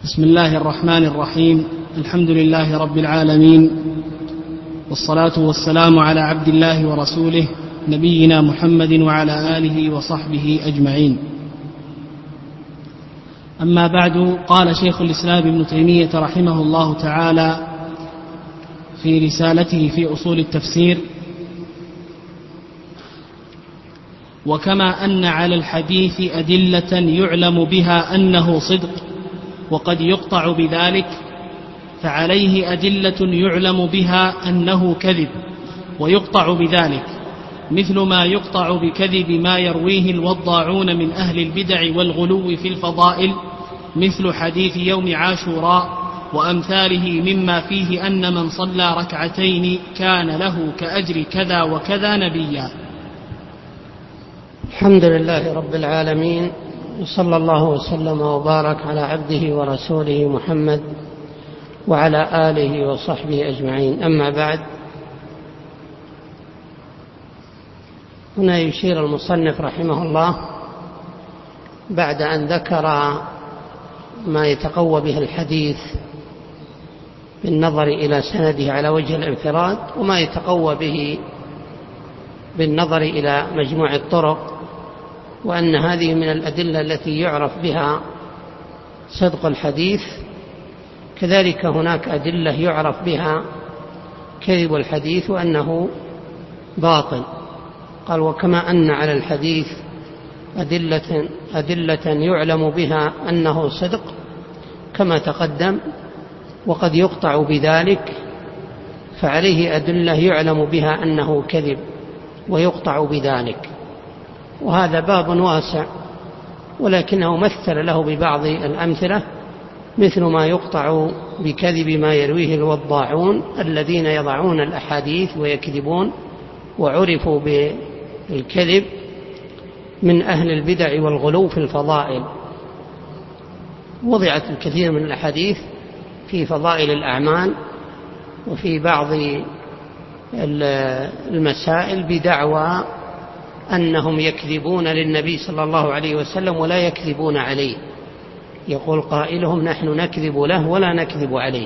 بسم الله الرحمن الرحيم. الحمد لله رب العالمين، والصلاة والسلام على عبد الله ورسوله نبينا محمد وعلى آله وصحبه أجمعين. أما بعد، قال شيخ الإسلام ابن تيمية رحمه الله تعالى في رسالته في أصول التفسير: وكما أن على الحديث أدلة يعلم بها أنه صدق وقد يقطع بذلك، فعليه أدلة يعلم بها أنه كذب ويقطع بذلك، مثل ما يقطع بكذب ما يرويه الوضاعون من أهل البدع والغلو في الفضائل، مثل حديث يوم عاشوراء وأمثاله، مما فيه أن من صلى ركعتين كان له كأجر كذا وكذا نبيا. الحمد لله رب العالمين، وصلى الله وسلم وبارك على عبده ورسوله محمد وعلى آله وصحبه أجمعين. أما بعد، هنا يشير المصنف رحمه الله بعد أن ذكر ما يتقوى به الحديث بالنظر إلى سنده على وجه الانفراد، وما يتقوى به بالنظر إلى مجموع الطرق، وأن هذه من الأدلة التي يعرف بها صدق الحديث. كذلك هناك أدلة يعرف بها كذب الحديث وأنه باطل. قال: وكما أن على الحديث أدلة يعلم بها أنه صدق كما تقدم، وقد يقطع بذلك، فعليه أدلة يعلم بها أنه كذب ويقطع بذلك. وهذا باب واسع، ولكنه مثل له ببعض الأمثلة، مثل ما يقطع بكذب ما يرويه الوضاعون الذين يضعون الأحاديث ويكذبون، وعرفوا بالكذب من أهل البدع والغلو في الفضائل. وضعت الكثير من الأحاديث في فضائل الأعمال وفي بعض المسائل بدعوى أنهم يكذبون للنبي صلى الله عليه وسلم ولا يكذبون عليه. يقول قائلهم: نحن نكذب له ولا نكذب عليه.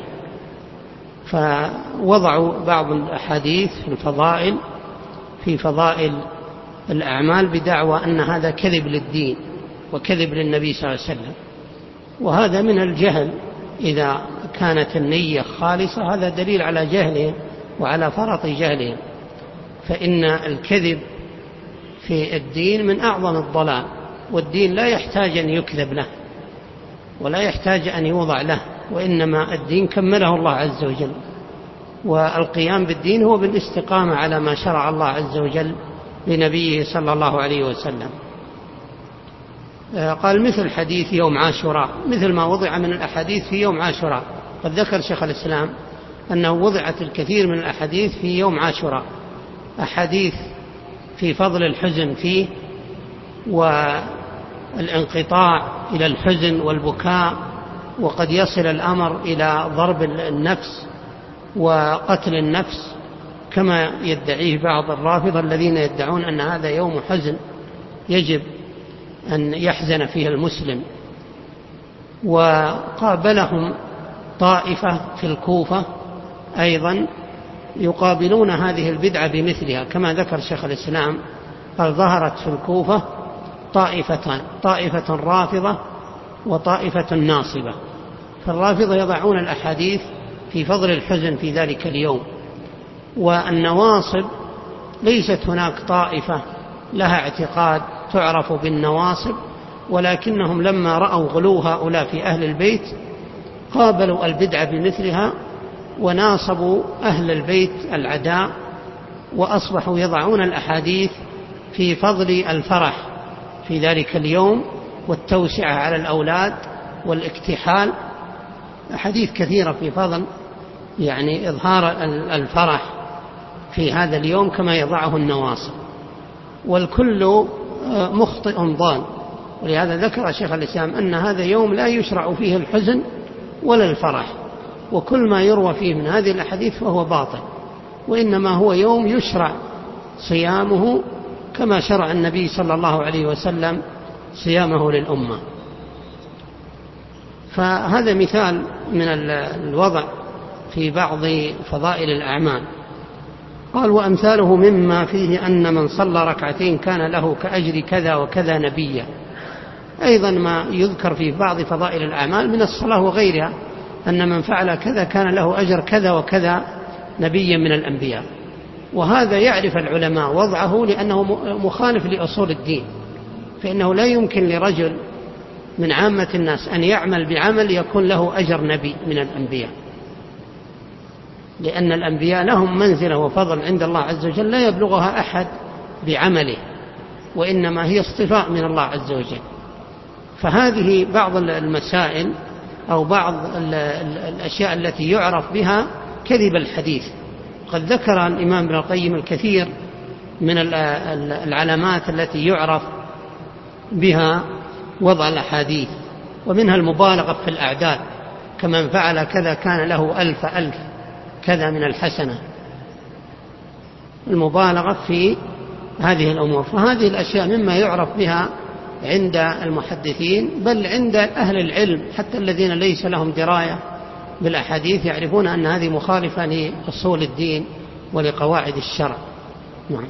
فوضعوا بعض الأحاديث في فضائل الأعمال بدعوى أن هذا كذب للدين وكذب للنبي صلى الله عليه وسلم، وهذا من الجهل. إذا كانت النية خالصة هذا دليل على جهلهم وعلى فرط جهلهم، فإن الكذب في الدين من أعظم الضلال، والدين لا يحتاج أن يكذب له ولا يحتاج أن يوضع له، وإنما الدين كمله الله عز وجل. والقيام بالدين هو بالاستقامة على ما شرع الله عز وجل لنبيه صلى الله عليه وسلم. قال: مثل حديث يوم عاشوراء، مثل ما وضع من الأحاديث في يوم عاشوراء. قد ذكر شيخ الإسلام أنه وضعت الكثير من الأحاديث في يوم عاشوراء، أحاديث في فضل الحزن فيه والانقطاع إلى الحزن والبكاء، وقد يصل الأمر إلى ضرب النفس وقتل النفس، كما يدعيه بعض الرافضة الذين يدعون أن هذا يوم حزن يجب أن يحزن فيه المسلم. وقابلهم طائفة في الكوفة أيضا يقابلون هذه البدعة بمثلها، كما ذكر شيخ الإسلام. قال: ظهرت في الكوفة طائفتان: طائفة رافضة وطائفة ناصبة. فالرافضة يضعون الأحاديث في فضل الحزن في ذلك اليوم، والنواصب ليست هناك طائفة لها اعتقاد تعرف بالنواصب، ولكنهم لما رأوا غلو هؤلاء في أهل البيت قابلوا البدعة بمثلها وناصبوا أهل البيت العداء، وأصبحوا يضعون الأحاديث في فضل الفرح في ذلك اليوم والتوسعة على الأولاد والاكتحال. أحاديث كثيرة في فضل إظهار الفرح في هذا اليوم كما يضعه النواصب، والكل مخطئ ضال. ولهذا ذكر شيخ الإسلام أن هذا يوم لا يشرع فيه الحزن ولا الفرح، وكل ما يروى فيه من هذه الأحاديث فهو باطل، وإنما هو يوم يشرع صيامه كما شرع النبي صلى الله عليه وسلم صيامه للأمة. فهذا مثال من الوضع في بعض فضائل الأعمال. قال وأمثاله مما فيه أن من صلى ركعتين كان له كأجر كذا وكذا نبيا. أيضا ما يذكر في بعض فضائل الأعمال من الصلاة وغيرها أن من فعل كذا كان له أجر كذا وكذا نبيا من الأنبياء. وهذا يعرف العلماء وضعه لأنه مخالف لأصول الدين، فإنه لا يمكن لرجل من عامة الناس أن يعمل بعمل يكون له أجر نبي من الأنبياء، لأن الأنبياء لهم منزلة وفضل عند الله عز وجل لا يبلغها أحد بعمله، وإنما هي اصطفاء من الله عز وجل. فهذه بعض المسائل أو بعض الأشياء التي يعرف بها كذب الحديث. قد ذكر الإمام ابن القيم الكثير من العلامات التي يعرف بها وضع الأحاديث، ومنها المبالغة في الأعداد، كمن فعل كذا كان له ألف كذا من الحسنة، المبالغة في هذه الأمور. فهذه الأشياء مما يعرف بها عند المحدثين، بل عند أهل العلم حتى الذين ليس لهم دراية بالأحاديث يعرفون أن هذه مخالفة لأصول الدين ولقواعد الشرع. نعم.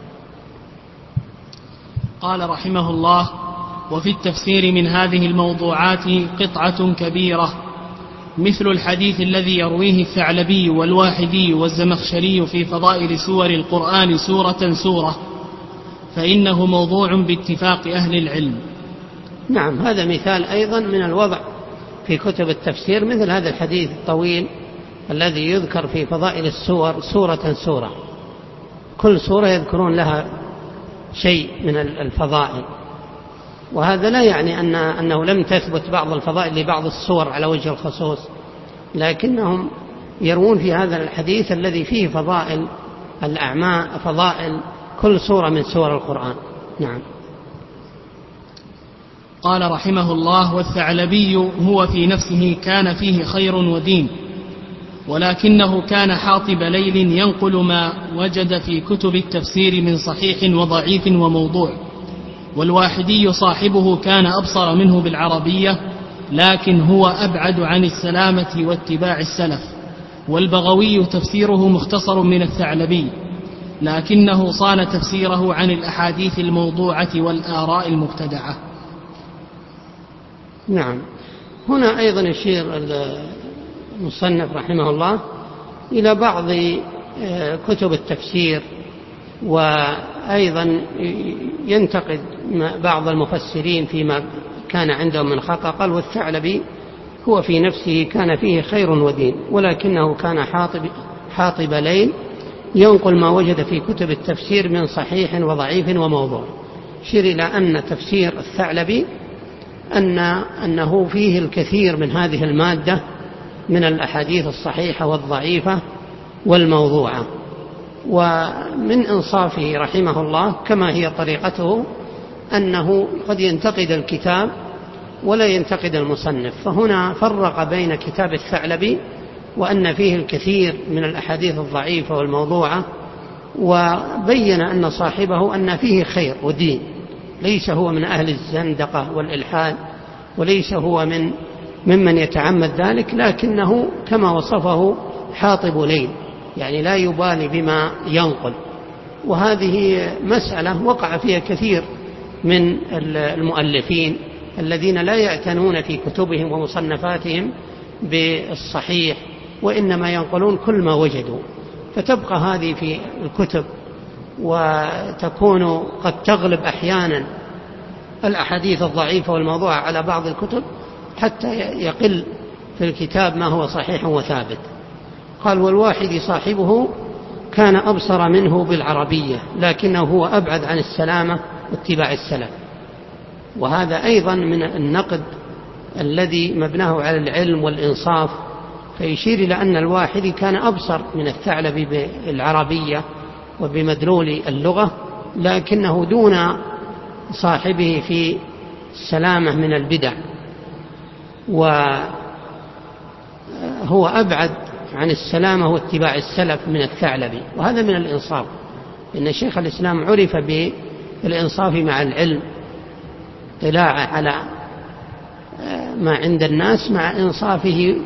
قال رحمه الله: وفي التفسير من هذه الموضوعات قطعة كبيرة، مثل الحديث الذي يرويه الثعلبي والواحدي والزمخشري في فضائل سور القرآن سورة سورة، فإنه موضوع باتفاق أهل العلم. نعم، هذا مثال أيضا من الوضع في كتب التفسير، مثل هذا الحديث الطويل الذي يذكر في فضائل السور سورة سورة، كل سورة يذكرون لها شيء من الفضائل. وهذا لا يعني أنه لم تثبت بعض الفضائل لبعض السور على وجه الخصوص، لكنهم يروون في هذا الحديث الذي فيه فضائل الأعمال، فضائل كل سورة من سور القرآن. نعم. قال رحمه الله: والثعلبي هو في نفسه كان فيه خير ودين، ولكنه كان حاطب ليل ينقل ما وجد في كتب التفسير من صحيح وضعيف وموضوع. والواحدي صاحبه كان أبصر منه بالعربية، لكن هو أبعد عن السلامة واتباع السلف. والبغوي تفسيره مختصر من الثعلبي، لكنه صان تفسيره عن الأحاديث الموضوعة والآراء المبتدعة. نعم. هنا أيضا يشير المصنف رحمه الله إلى بعض كتب التفسير، وأيضا ينتقد بعض المفسرين فيما كان عندهم من خطأ. قال: والثعلبي هو في نفسه كان فيه خير ودين، ولكنه كان حاطب ليل ينقل ما وجد في كتب التفسير من صحيح وضعيف وموضوع. شير إلى أن تفسير الثعلبي أنه فيه الكثير من هذه المادة من الأحاديث الصحيحة والضعيفة والموضوعة. ومن إنصافه رحمه الله كما هي طريقته أنه قد ينتقد الكتاب ولا ينتقد المصنف، فهنا فرق بين كتاب الثعلبي وأن فيه الكثير من الأحاديث الضعيفة والموضوعة، وبين أن صاحبه أن فيه خير ودين، ليس هو من أهل الزندقة والإلحاد، وليس هو ممن يتعمد ذلك، لكنه كما وصفه حاطب ليل، يعني لا يبالي بما ينقل. وهذه مسألة وقع فيها كثير من المؤلفين الذين لا يعتنون في كتبهم ومصنفاتهم بالصحيح، وإنما ينقلون كل ما وجدوا، فتبقى هذه في الكتب، وتكون قد تغلب أحيانا الأحاديث الضعيفة والموضوعة على بعض الكتب حتى يقل في الكتاب ما هو صحيح وثابت. قال: والواحد صاحبه كان أبصر منه بالعربية، لكنه هو أبعد عن السلامة واتباع السلف. وهذا أيضا من النقد الذي مبناه على العلم والإنصاف، فيشير إلى أن الواحد كان أبصر من الثعلبي بالعربية وبمدلول اللغة، لكنه دون صاحبه في السلامة من البدع، وهو أبعد عن السلامة واتباع السلف من الثعلبي. وهذا من الإنصاف، إن شيخ الإسلام عرف بالإنصاف مع العلم، اطلاعه على ما عند الناس مع إنصافه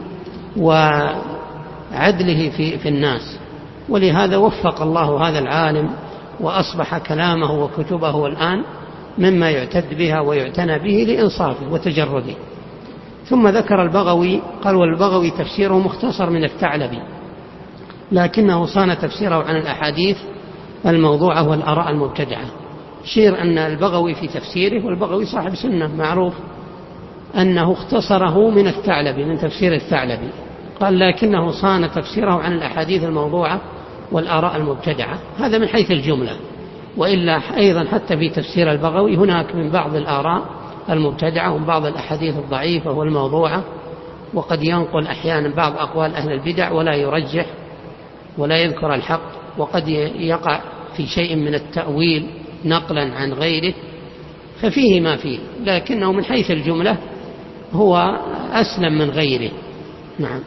وعدله في الناس. ولهذا وفق الله هذا العالم وأصبح كلامه وكتبه الآن مما يعتد بها ويعتنى به لإنصافه وتجرده. ثم ذكر البغوي قال: والبغوي تفسيره مختصر من الثعلبي، لكنه صان تفسيره عن الأحاديث الموضوعة والآراء المبتدعة. شير أن البغوي في تفسيره، والبغوي صاحب سنة معروف، أنه اختصره من الثعلبي، من تفسير الثعلبي. قال: لكنه صان تفسيره عن الأحاديث الموضوعة والآراء المبتدعة. هذا من حيث الجملة، وإلا أيضا حتى في تفسير البغوي هناك من بعض الآراء المبتدعة ومن بعض الأحاديث الضعيفة والموضوعة، وقد ينقل أحيانا بعض أقوال أهل البدع ولا يرجح ولا يذكر الحق، وقد يقع في شيء من التأويل نقلا عن غيره، ففيه ما فيه، لكنه من حيث الجملة هو أسلم من غيره. نعم.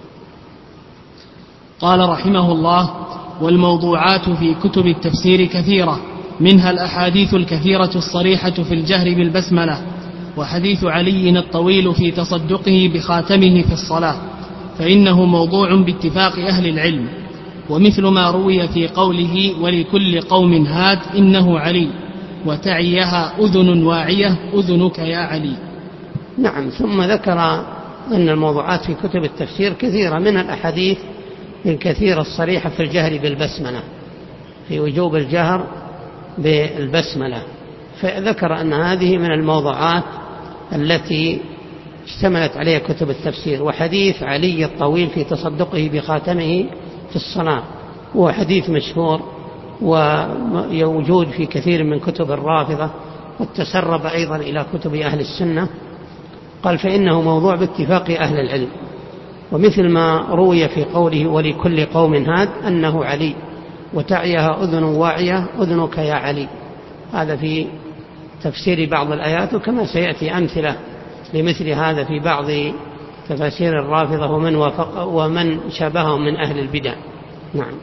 قال رحمه الله: والموضوعات في كتب التفسير كثيرة، منها الأحاديث الكثيرة الصريحة في الجهر بالبسملة، وحديث علي الطويل في تصدقه بخاتمه في الصلاة، فإنه موضوع باتفاق أهل العلم، ومثل ما روي في قوله: ولكل قوم هاد إنه علي، وتعيها أذن واعية أذنك يا علي. نعم. ثم ذكر أن الموضوعات في كتب التفسير كثيرة، من الأحاديث الكثيرة الصريحة في الجهر بالبسملة، في وجوب الجهر بالبسملة، فذكر أن هذه من الموضوعات التي اشتملت عليها كتب التفسير. وحديث علي الطويل في تصدقه بخاتمه في الصلاة هو حديث مشهور ويوجود في كثير من كتب الرافضة، وتسرب أيضا إلى كتب أهل السنة. قال: فإنه موضوع باتفاق أهل العلم، ومثل ما روي في قوله: ولكل قوم هاد أنه علي، وتعيها أذن واعية أذنك يا علي. هذا في تفسير بعض الآيات، وكما سيأتي أمثلة لمثل هذا في بعض تفاسير الرافضة ومن شابههم من أهل البدع. نعم.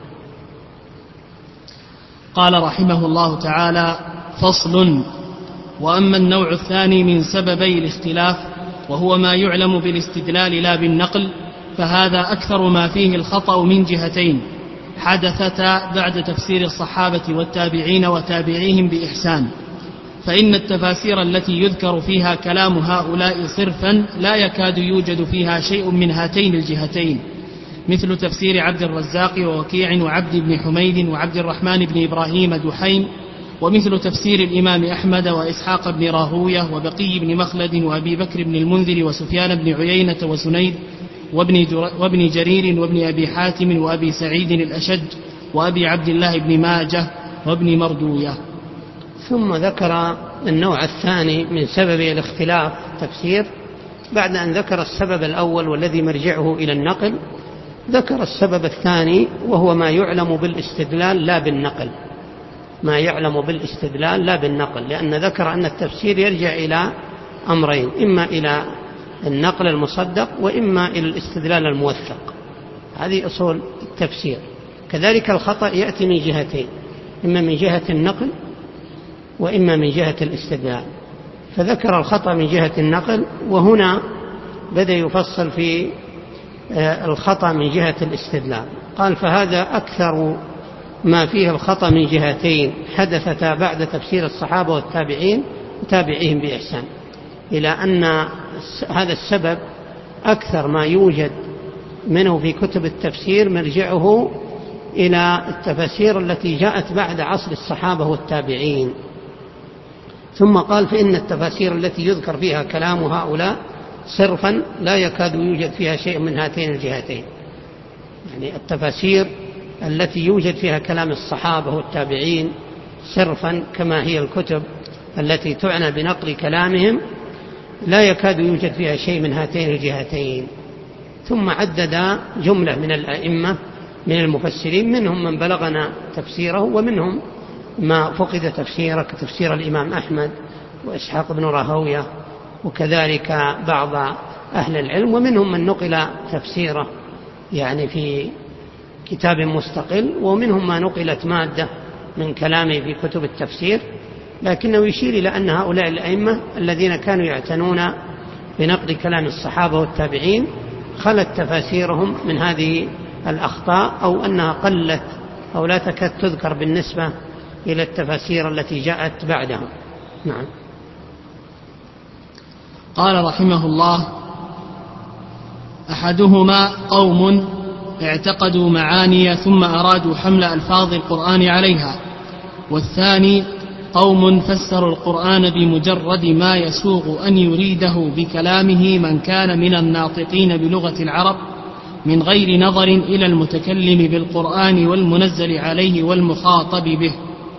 قال رحمه الله تعالى: فصل. وأما النوع الثاني من سببي الاختلاف، وهو ما يعلم بالاستدلال لا بالنقل، فهذا أكثر ما فيه الخطأ من جهتين حدثتا بعد تفسير الصحابة والتابعين وتابعيهم بإحسان. فإن التفاسير التي يذكر فيها كلام هؤلاء صرفا لا يكاد يوجد فيها شيء من هاتين الجهتين، مثل تفسير عبد الرزاق ووكيع وعبد بن حميد وعبد الرحمن بن إبراهيم دحيم، ومثل تفسير الإمام أحمد وإسحاق بن راهوية وبقي بن مخلد وأبي بكر بن المنذر وسفيان بن عيينة وسنيد وابن جرير وابن أبي حاتم وأبي سعيد الأشج وأبي عبد الله بن ماجه وابن مردوية. ثم ذكر النوع الثاني من سبب الاختلاف تفسير، بعد أن ذكر السبب الأول والذي مرجعه إلى النقل، ذكر السبب الثاني وهو ما يعلم بالاستدلال لا بالنقل. ما يعلم بالاستدلال لا بالنقل، لأن ذكر أن التفسير يرجع إلى أمرين: إما إلى النقل المصدق، وإما إلى الاستدلال الموثق. هذه أصول التفسير. كذلك الخطأ يأتي من جهتين: إما من جهة النقل وإما من جهة الاستدلال. فذكر الخطأ من جهة النقل، وهنا بدأ يفصل في الخطأ من جهة الاستدلال. قال: فهذا أكثر ما فيه الخطأ من جهتين حدثتا بعد تفسير الصحابة والتابعين وتابعيهم بإحسان، إلى أن هذا السبب أكثر ما يوجد منه في كتب التفسير مرجعه إلى التفاسير التي جاءت بعد عصر الصحابة والتابعين. ثم قال: فإن التفاسير التي يذكر فيها كلام هؤلاء صرفا لا يكاد يوجد فيها شيء من هاتين الجهتين، يعني التفاسير التي يوجد فيها كلام الصحابة والتابعين صرفا كما هي الكتب التي تعنى بنقل كلامهم لا يكاد يوجد فيها شيء من هاتين الجهتين. ثم عدد جملة من الأئمة من المفسرين، منهم من بلغنا تفسيره ومنهم ما فقد تفسيره، كتفسير الإمام أحمد وإسحاق بن راهوية، وكذلك بعض أهل العلم، ومنهم من نقل تفسيره يعني في كتاب مستقل، ومنهم ما نقلت مادة من كلامه في كتب التفسير. لكنه يشير إلى أن هؤلاء الأئمة الذين كانوا يعتنون بنقل كلام الصحابة والتابعين خلت تفاسيرهم من هذه الأخطاء، أو أنها قلت أو لا تكاد تذكر بالنسبة إلى التفاسير التي جاءت بعدهم. نعم. قال رحمه الله: أحدهما قوم اعتقدوا معاني ثم أرادوا حمل ألفاظ القرآن عليها، والثاني قوم فسروا القرآن بمجرد ما يسوغ أن يريده بكلامه من كان من الناطقين بلغة العرب من غير نظر إلى المتكلم بالقرآن والمنزل عليه والمخاطب به.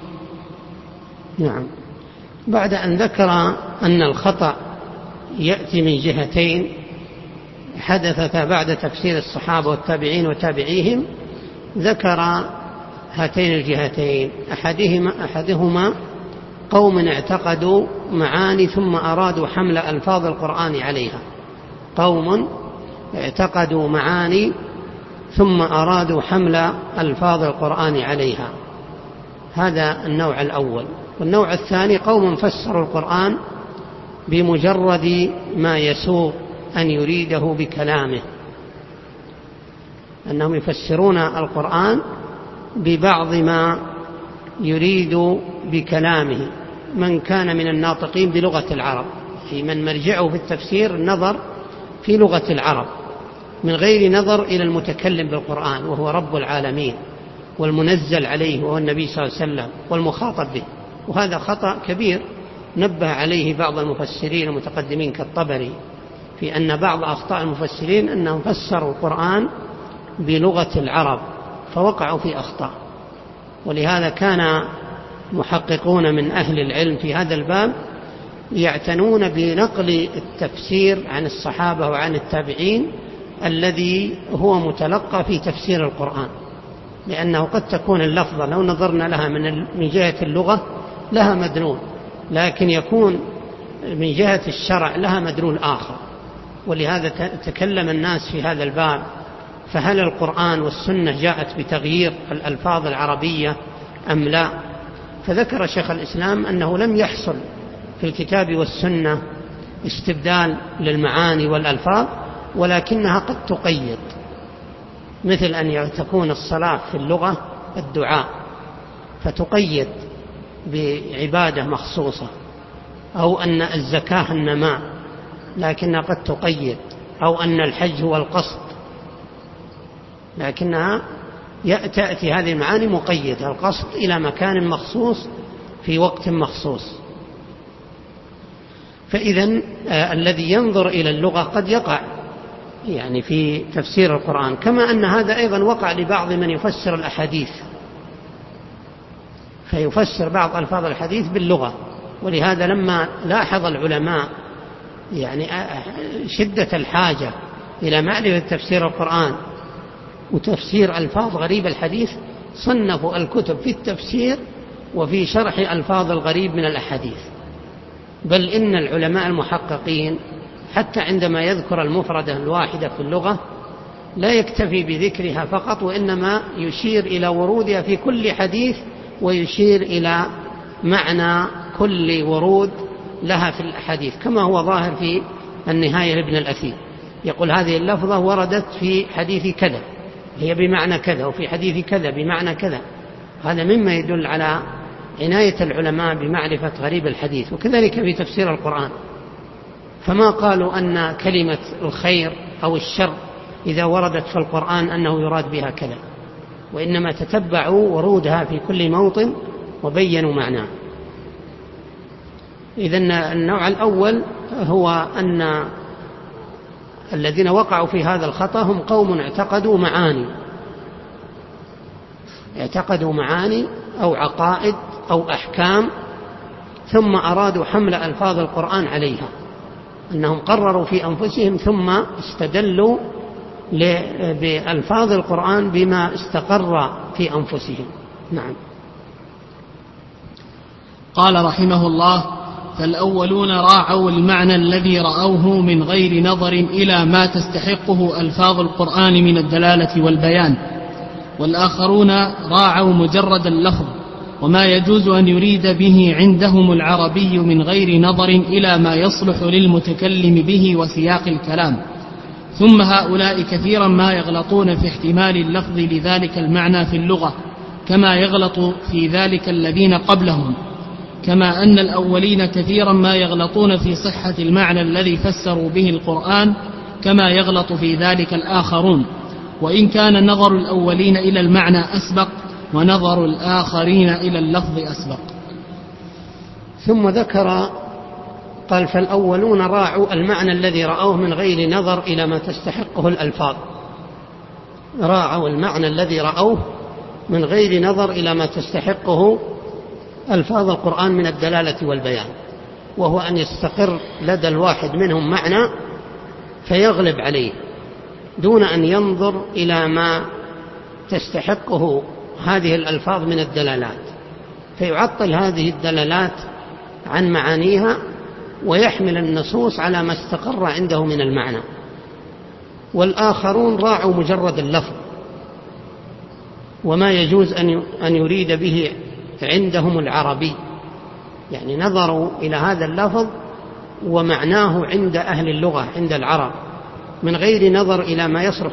نعم. بعد أن ذكر أن الخطأ يأتي من جهتين حدثتا بعد تفسير الصحابة والتابعين وتابعيهم، ذكر هاتين الجهتين: أحدهما قوم اعتقدوا معاني ثم أرادوا حمل ألفاظ القرآن عليها. قوم اعتقدوا معاني ثم أرادوا حمل ألفاظ القرآن عليها، هذا النوع الأول. والنوع الثاني قوم فسروا القرآن بمجرد ما يسوغ أن يريده بكلامه، أنهم يفسرون القرآن ببعض ما يريد بكلامه من كان من الناطقين بلغة العرب، في من مرجعه في التفسير النظر في لغة العرب من غير نظر إلى المتكلم بالقرآن وهو رب العالمين والمنزل عليه وهو النبي صلى الله عليه وسلم والمخاطب به. وهذا خطأ كبير نبه عليه بعض المفسرين المتقدمين كالطبري، في أن بعض أخطاء المفسرين أنهم فسروا القرآن بلغة العرب فوقعوا في أخطاء. ولهذا كان محققون من أهل العلم في هذا الباب يعتنون بنقل التفسير عن الصحابة وعن التابعين الذي هو متلقى في تفسير القرآن، لأنه قد تكون اللفظة لو نظرنا لها من جهة اللغة لها مدلول، لكن يكون من جهة الشرع لها مدلول آخر. ولهذا تكلم الناس في هذا الباب: فهل القرآن والسنة جاءت بتغيير الألفاظ العربية أم لا؟ فذكر شيخ الإسلام أنه لم يحصل في الكتاب والسنة استبدال للمعاني والألفاظ، ولكنها قد تقيد، مثل أن تكون الصلاة في اللغة الدعاء فتقيد بعبادة مخصوصة، أو أن الزكاة النماء لكنها قد تقيد، أو أن الحج هو القصد لكنها تأتي هذه المعاني مقيدة، القصد إلى مكان مخصوص في وقت مخصوص. فإذن الذي ينظر إلى اللغة قد يقع يعني في تفسير القرآن، كما أن هذا أيضا وقع لبعض من يفسر الأحاديث، فيفسر بعض ألفاظ الحديث باللغة. ولهذا لما لاحظ العلماء يعني شدة الحاجة إلى معرفة تفسير القرآن وتفسير ألفاظ غريب الحديث، صنفوا الكتب في التفسير وفي شرح ألفاظ الغريب من الأحاديث. بل إن العلماء المحققين حتى عندما يذكر المفردة الواحدة في اللغة لا يكتفي بذكرها فقط، وإنما يشير إلى ورودها في كل حديث، ويشير إلى معنى كل ورود لها في الحديث، كما هو ظاهر في النهاية لابن الأثير، يقول هذه اللفظة وردت في حديث كذا هي بمعنى كذا، وفي حديث كذا بمعنى كذا. هذا مما يدل على عناية العلماء بمعرفة غريب الحديث. وكذلك في تفسير القرآن، فما قالوا أن كلمة الخير أو الشر إذا وردت في القرآن أنه يراد بها كذا، وإنما تتبعوا ورودها في كل موطن وبينوا معناه. إذن النوع الأول هو أن الذين وقعوا في هذا الخطأ هم قوم اعتقدوا معاني أو عقائد أو أحكام، ثم أرادوا حمل ألفاظ القرآن عليها، أنهم قرروا في أنفسهم ثم استدلوا بألفاظ القرآن بما استقر في أنفسهم. نعم. قال رحمه الله: فالأولون راعوا المعنى الذي رأوه من غير نظر إلى ما تستحقه ألفاظ القرآن من الدلالة والبيان، والآخرون راعوا مجرد اللفظ وما يجوز أن يريد به عندهم العربي من غير نظر إلى ما يصلح للمتكلم به وسياق الكلام. ثم هؤلاء كثيرا ما يغلطون في احتمال اللفظ لذلك المعنى في اللغة كما يغلط في ذلك الذين قبلهم، كما أن الأولين كثيرا ما يغلطون في صحة المعنى الذي فسروا به القرآن كما يغلط في ذلك الآخرون، وإن كان نظر الأولين إلى المعنى أسبق ونظر الآخرين إلى اللفظ أسبق. ثم ذكر قال فالأولون راعوا المعنى الذي رأوه من غير نظر إلى ما تستحقه الألفاظ، راعوا المعنى الذي رأوه من غير نظر إلى ما تستحقه ألفاظ القرآن من الدلالة والبيان، وهو أن يستقر لدى الواحد منهم معنى فيغلب عليه دون أن ينظر إلى ما تستحقه هذه الألفاظ من الدلالات، فيعطل هذه الدلالات عن معانيها ويحمل النصوص على ما استقر عنده من المعنى. والآخرون راعوا مجرد اللفظ وما يجوز أن يريد به عندهم العربي، يعني نظروا إلى هذا اللفظ ومعناه عند أهل اللغة عند العرب من غير نظر إلى ما يصلح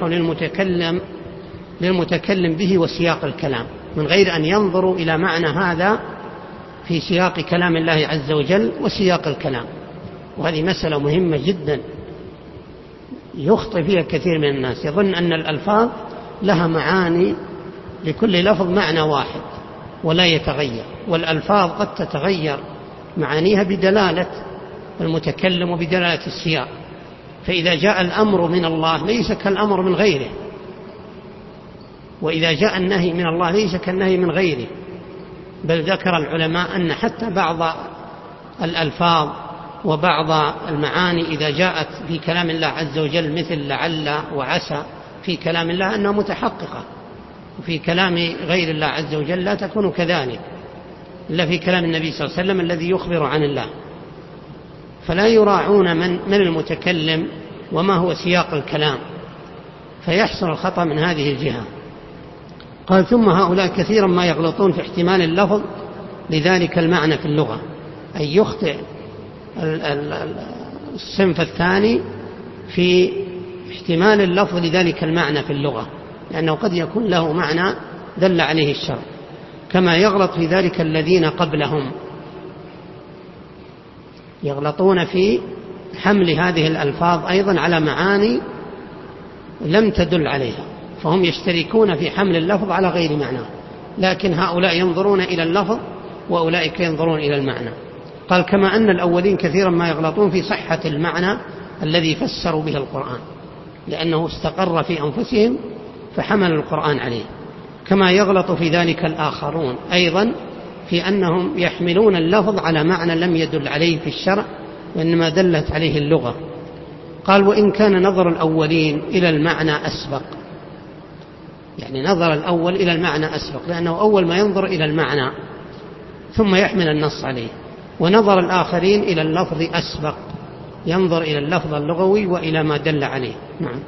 للمتكلم به وسياق الكلام، من غير أن ينظروا إلى معنى هذا في سياق كلام الله عز وجل وسياق الكلام. وهذه مسألة مهمة جدا يخطئ فيها كثير من الناس، يظن أن الألفاظ لها معاني لكل لفظ معنى واحد ولا يتغير، والألفاظ قد تتغير معانيها بدلالة المتكلم وبدلالة السياق، فإذا جاء الأمر من الله ليس كالأمر من غيره، وإذا جاء النهي من الله ليس كالنهي من غيره، بل ذكر العلماء أن حتى بعض الألفاظ وبعض المعاني إذا جاءت في كلام الله عز وجل مثل لعل وعسى في كلام الله أنها متحققة، وفي كلام غير الله عز وجل لا تكون كذلك إلا في كلام النبي صلى الله عليه وسلم الذي يخبر عن الله، فلا يراعون من المتكلم وما هو سياق الكلام، فيحصل الخطأ من هذه الجهة. قال ثم هؤلاء كثيرا ما يغلطون في احتمال اللفظ لذلك المعنى في اللغة، أي يخطئ الصنف الثاني في احتمال اللفظ لذلك المعنى في اللغة، لأنه قد يكون له معنى دل عليه الشرع، كما يغلط في ذلك الذين قبلهم، يغلطون في حمل هذه الألفاظ أيضا على معاني لم تدل عليها، فهم يشتركون في حمل اللفظ على غير معنى، لكن هؤلاء ينظرون إلى اللفظ وأولئك ينظرون إلى المعنى. قال كما أن الأولين كثيرا ما يغلطون في صحة المعنى الذي فسروا به القرآن لأنه استقر في أنفسهم فحملوا القرآن عليه، كما يغلط في ذلك الآخرون أيضا في أنهم يحملون اللفظ على معنى لم يدل عليه في الشرع وإنما دلت عليه اللغة. قال وإن كان نظر الأولين إلى المعنى أسبق، يعني نظر الأول إلى المعنى أسبق لأنه أول ما ينظر إلى المعنى ثم يحمل النص عليه، ونظر الآخرين إلى اللفظ أسبق، ينظر إلى اللفظ اللغوي وإلى ما دل عليه. نعم.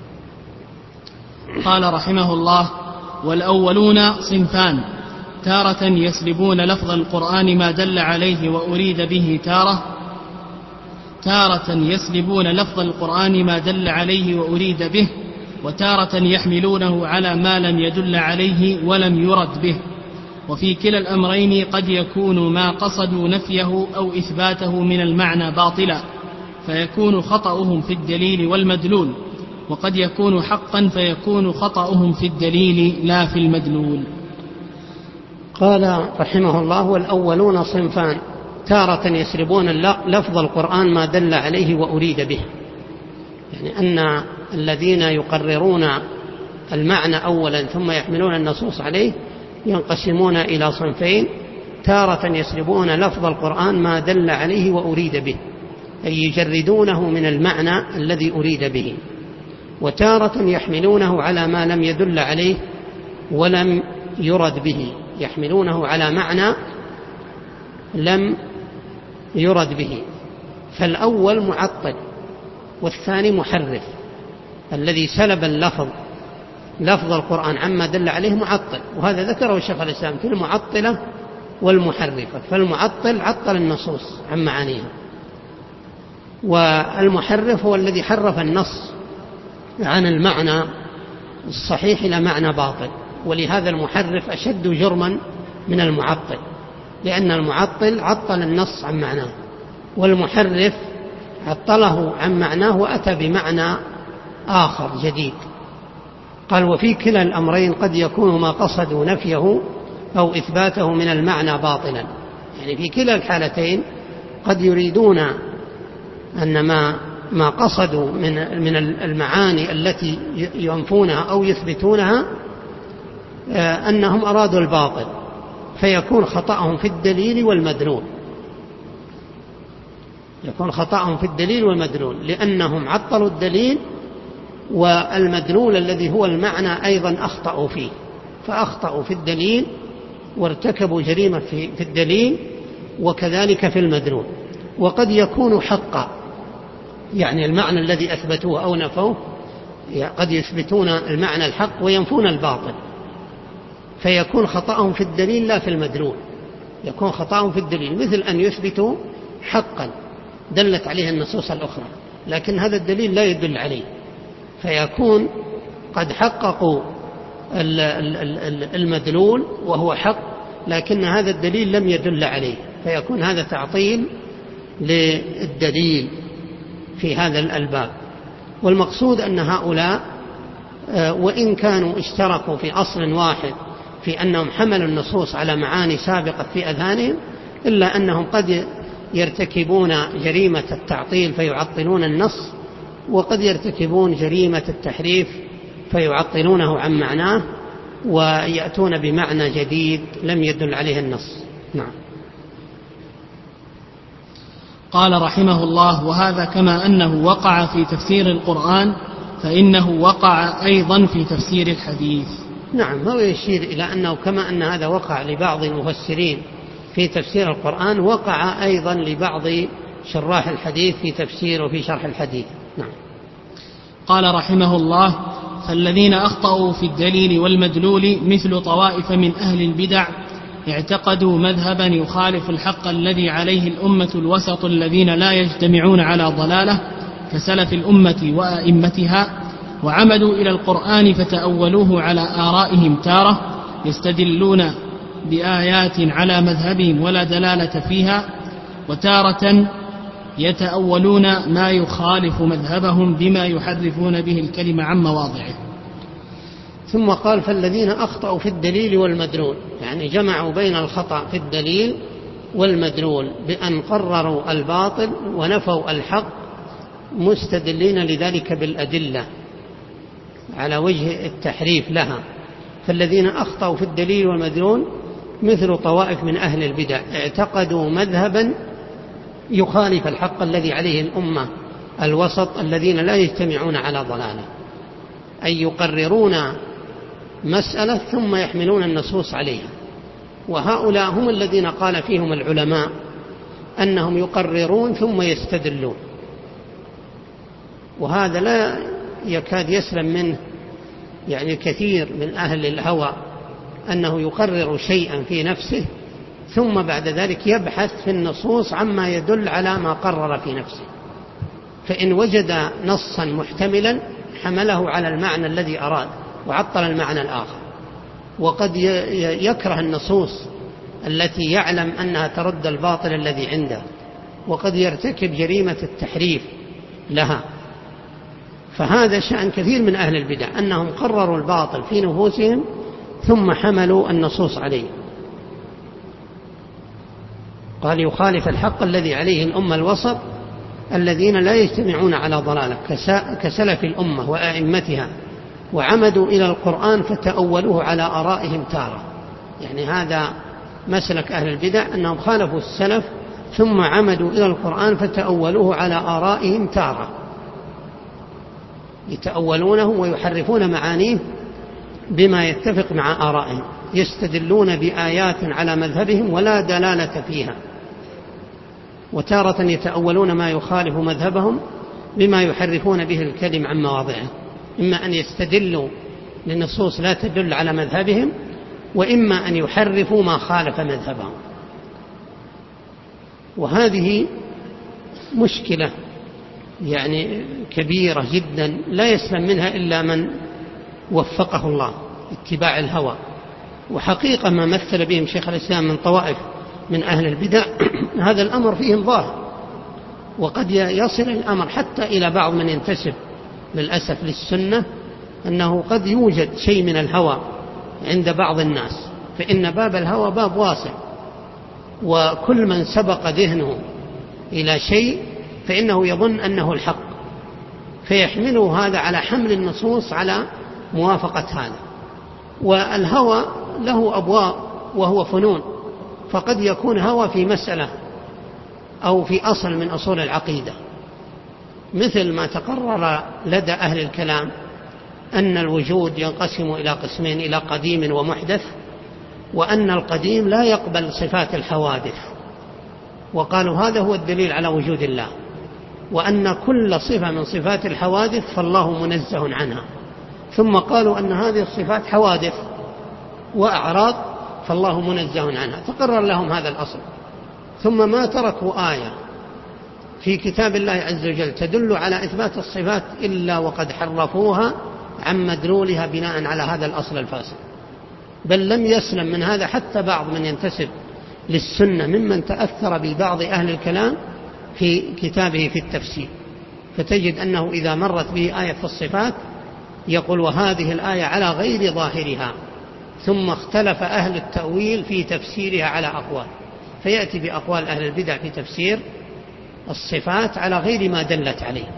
قال رحمه الله والأولون صنفان، تارة يسلبون لفظ القرآن ما دل عليه وأريد به تارة يسلبون لفظ القرآن ما دل عليه وأريد به، وتارة يحملونه على ما لم يدل عليه ولم يرد به، وفي كلا الأمرين قد يكون ما قصدوا نفيه أو إثباته من المعنى باطلا فيكون خطأهم في الدليل والمدلول، وقد يكون حقا فيكون خطأهم في الدليل لا في المدلول. قال رحمه الله والأولون صنفان، تارة يسلبون لفظ القرآن ما دل عليه وأريد به، يعني أن الذين يقررون المعنى أولا ثم يحملون النصوص عليه ينقسمون إلى صنفين، تارة يسلبون لفظ القرآن ما دل عليه وأريد به، أي يجردونه من المعنى الذي أريد به، وتارة يحملونه على ما لم يدل عليه ولم يرد به، يحملونه على معنى لم يرد به، فالأول معطل والثاني محرف، الذي سلب لفظ القرآن عما دل عليه معطل، وهذا ذكره شيخ الإسلام في المعطلة والمحرفة. فالمعطل عطل النصوص عن معانيها، والمحرف هو الذي حرف النص عن المعنى الصحيح إلى معنى باطل. ولهذا المحرف أشد جرما من المعطل، لأن المعطل عطل النص عن معناه، والمحرف عطله عن معناه وأتى بمعنى آخر جديد. قال: وفي كلا الأمرين قد يكون ما قصدوا نفيه أو إثباته من المعنى باطلا. يعني في كلا الحالتين قد يريدون أن ما قصدوا من المعاني التي ينفونها أو يثبتونها أنهم أرادوا الباطل، فيكون خطأهم في الدليل والمدلول، يكون خطأهم في الدليل والمدلول، لأنهم عطلوا الدليل، والمدلول الذي هو المعنى أيضا أخطأوا فيه، فأخطأوا في الدليل وارتكبوا جريمة في الدليل وكذلك في المدلول. وقد يكون حقا، يعني المعنى الذي أثبتوه أو نفوه، قد يثبتون المعنى الحق وينفون الباطل، فيكون خطأهم في الدليل لا في المدلول، يكون خطأهم في الدليل، مثل أن يثبتوا حقا دلت عليه النصوص الأخرى، لكن هذا الدليل لا يدل عليه، فيكون قد حققوا المدلول وهو حق، لكن هذا الدليل لم يدل عليه، فيكون هذا تعطيل للدليل في هذا الباب. والمقصود أن هؤلاء وإن كانوا اشتركوا في أصل واحد في أنهم حملوا النصوص على معاني سابقة في أذهانهم، إلا أنهم قد يرتكبون جريمة التعطيل فيعطلون النص، وقد يرتكبون جريمة التحريف فيعطلونه عن معناه ويأتون بمعنى جديد لم يدل عليه النص. نعم. قال رحمه الله: وهذا كما أنه وقع في تفسير القرآن فإنه وقع أيضا في تفسير الحديث. نعم، هو يشير إلى أنه كما أن هذا وقع لبعض المفسرين في تفسير القرآن، وقع أيضا لبعض شراح الحديث في تفسير وفي شرح الحديث. نعم. قال رحمه الله: فالذين أخطأوا في الدليل والمدلول مثل طوائف من أهل البدع اعتقدوا مذهبا يخالف الحق الذي عليه الأمة الوسط الذين لا يجتمعون على ضلالة كسلف الأمة وأئمتها، وعمدوا إلى القرآن فتأولوه على آرائهم، تارة يستدلون بآيات على مذهبهم ولا دلالة فيها، وتارة يتأولون ما يخالف مذهبهم بما يحرفون به الكلمة عن مواضعه. ثم قال: فالذين أخطأوا في الدليل والمدلول، يعني جمعوا بين الخطأ في الدليل والمدلول بأن قرروا الباطل ونفوا الحق مستدلين لذلك بالأدلة على وجه التحريف لها. فالذين أخطأوا في الدليل والمدلول مثل طوائف من أهل البدع اعتقدوا مذهبا يخالف الحق الذي عليه الأمة الوسط الذين لا يجتمعون على ضلالة، أي يقررون مسألة ثم يحملون النصوص عليها. وهؤلاء هم الذين قال فيهم العلماء أنهم يقررون ثم يستدلون، وهذا لا يكاد يسلم منه يعني كثير من أهل الهوى، أنه يقرر شيئا في نفسه ثم بعد ذلك يبحث في النصوص عما يدل على ما قرر في نفسه، فإن وجد نصا محتملا حمله على المعنى الذي أراد وعطل المعنى الآخر. وقد يكره النصوص التي يعلم أنها ترد الباطل الذي عنده، وقد يرتكب جريمة التحريف لها. فهذا شأن كثير من أهل البدع، أنهم قرروا الباطل في نفوسهم ثم حملوا النصوص عليه. قال: يخالف الحق الذي عليه الأمة الوسط الذين لا يجتمعون على ضلالة كسلف الأمة وأئمتها، وعمدوا إلى القرآن فتأولوه على آرائهم تارة. يعني هذا مسلك أهل البدع، أنهم خالفوا السلف ثم عمدوا إلى القرآن فتأولوه على آرائهم تارة، يتأولونه ويحرفون معانيه بما يتفق مع آرائهم، يستدلون بآيات على مذهبهم ولا دلالة فيها. وتارة يتأولون ما يخالف مذهبهم بما يحرفون به الكلم عن مواضعه، إما أن يستدلوا لنصوص لا تدل على مذهبهم، وإما أن يحرفوا ما خالف مذهبهم. وهذه مشكلة يعني كبيرة جدا لا يسلم منها إلا من وفقه الله، اتباع الهوى. وحقيقة ما مثل بهم شيخ الإسلام من طوائف من أهل البدع هذا الأمر فيهم ظاهر، وقد يصل الأمر حتى إلى بعض من ينتسب للأسف للسنة أنه قد يوجد شيء من الهوى عند بعض الناس، فإن باب الهوى باب واسع، وكل من سبق ذهنه إلى شيء فإنه يظن أنه الحق، فيحمله هذا على حمل النصوص على موافقة هذا. والهوى له أبواب وهو فنون، فقد يكون هوى في مسألة أو في أصل من أصول العقيدة، مثل ما تقرر لدى أهل الكلام أن الوجود ينقسم إلى قسمين، إلى قديم ومحدث، وأن القديم لا يقبل صفات الحوادث، وقالوا هذا هو الدليل على وجود الله، وأن كل صفة من صفات الحوادث فالله منزه عنها، ثم قالوا أن هذه الصفات حوادث وأعراض فالله منزه عنها، تقرر لهم هذا الأصل. ثم ما تركوا آية في كتاب الله عز وجل تدل على إثبات الصفات إلا وقد حرفوها عن مدلولها بناء على هذا الأصل الفاسد، بل لم يسلم من هذا حتى بعض من ينتسب للسنة ممن تأثر ببعض أهل الكلام في كتابه في التفسير، فتجد أنه إذا مرت به آية في الصفات يقول وهذه الآية على غير ظاهرها، ثم اختلف أهل التأويل في تفسيرها على أقوال، فيأتي بأقوال أهل البدع في تفسير الصفات على غير ما دلت عليه.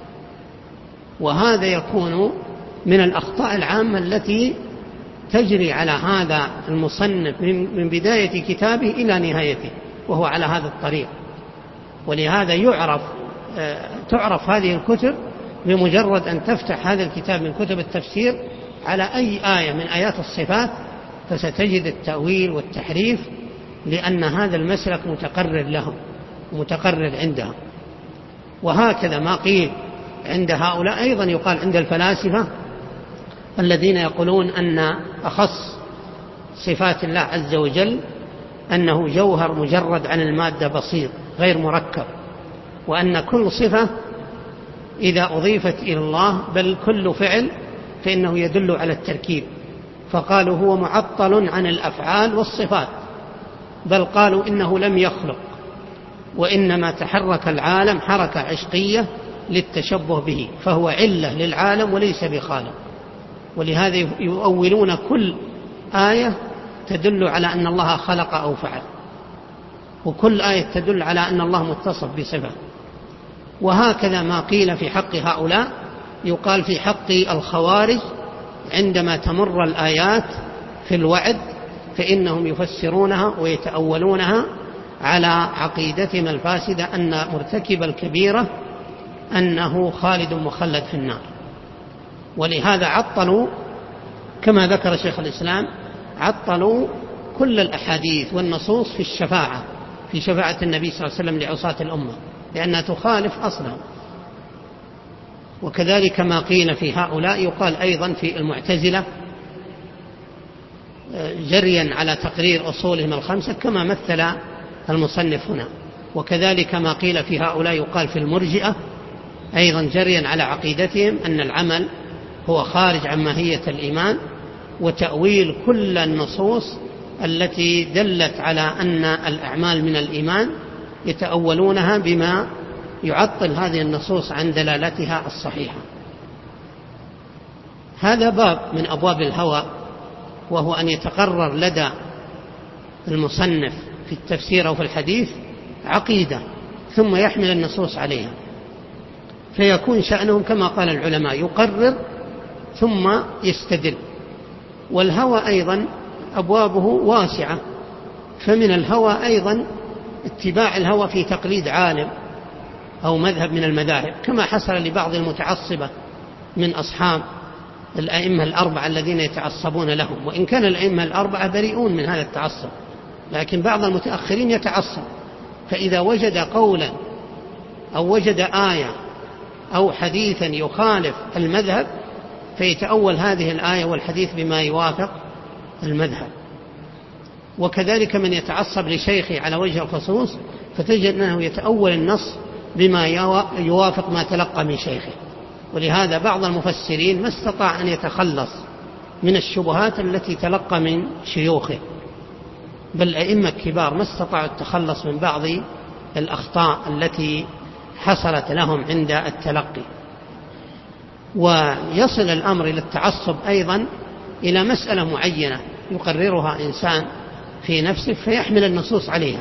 وهذا يكون من الأخطاء العامة التي تجري على هذا المصنف من بداية كتابه إلى نهايته، وهو على هذا الطريق. ولهذا تعرف هذه الكتب بمجرد أن تفتح هذا الكتاب من كتب التفسير على أي آية من آيات الصفات فستجد التأويل والتحريف، لأن هذا المسلك متقرر لهم ومتقرر عندهم. وهكذا ما قيل عند هؤلاء أيضا يقال عند الفلاسفة الذين يقولون أن أخص صفات الله عز وجل أنه جوهر مجرد عن المادة بسيط غير مركب، وأن كل صفة إذا أضيفت إلى الله بل كل فعل فإنه يدل على التركيب، فقالوا هو معطل عن الأفعال والصفات، بل قالوا إنه لم يخلق، وإنما تحرك العالم حركة عشقية للتشبه به، فهو علة للعالم وليس بخالق. ولهذا يؤولون كل آية تدل على أن الله خلق أو فعل، وكل آية تدل على أن الله متصف بصفة. وهكذا ما قيل في حق هؤلاء يقال في حق الخوارج عندما تمر الآيات في الوعد فإنهم يفسرونها ويتأولونها على عقيدتهم الفاسدة أن مرتكب الكبيرة أنه خالد مخلد في النار. ولهذا عطلوا كما ذكر شيخ الإسلام، عطلوا كل الأحاديث والنصوص في الشفاعة، في شفاعة النبي صلى الله عليه وسلم لعصاة الأمة، لأنها تخالف أصلها. وكذلك ما قيل في هؤلاء يقال أيضا في المعتزلة جريا على تقرير أصولهم الخمسة كما مثل المصنف هنا. وكذلك ما قيل في هؤلاء يقال في المرجئة أيضا جريا على عقيدتهم أن العمل هو خارج عن ماهية الإيمان، وتأويل كل النصوص التي دلت على أن الأعمال من الإيمان يتأولونها بما يعطل هذه النصوص عن دلالتها الصحيحة. هذا باب من أبواب الهوى، وهو أن يتقرر لدى المصنف في التفسير أو في الحديث عقيدة ثم يحمل النصوص عليها، فيكون شأنهم كما قال العلماء يقرر ثم يستدل. والهوى أيضا أبوابه واسعة، فمن الهوى أيضا اتباع الهوى في تقليد عالم أو مذهب من المذاهب، كما حصل لبعض المتعصبة من أصحاب الأئمة الأربعة الذين يتعصبون لهم، وإن كان الأئمة الأربعة بريئون من هذا التعصب، لكن بعض المتأخرين يتعصب، فإذا وجد قولا أو وجد آية أو حديثا يخالف المذهب فيتأول هذه الآية والحديث بما يوافق المذهب. وكذلك من يتعصب لشيخه على وجه الخصوص فتجد أنه يتأول النص بما يوافق ما تلقى من شيخه. ولهذا بعض المفسرين ما استطاع أن يتخلص من الشبهات التي تلقى من شيوخه، بل أئمة كبار ما استطاعوا التخلص من بعض الأخطاء التي حصلت لهم عند التلقي. ويصل الأمر إلى التعصب أيضا إلى مسألة معينة يقررها إنسان في نفسه فيحمل النصوص عليها،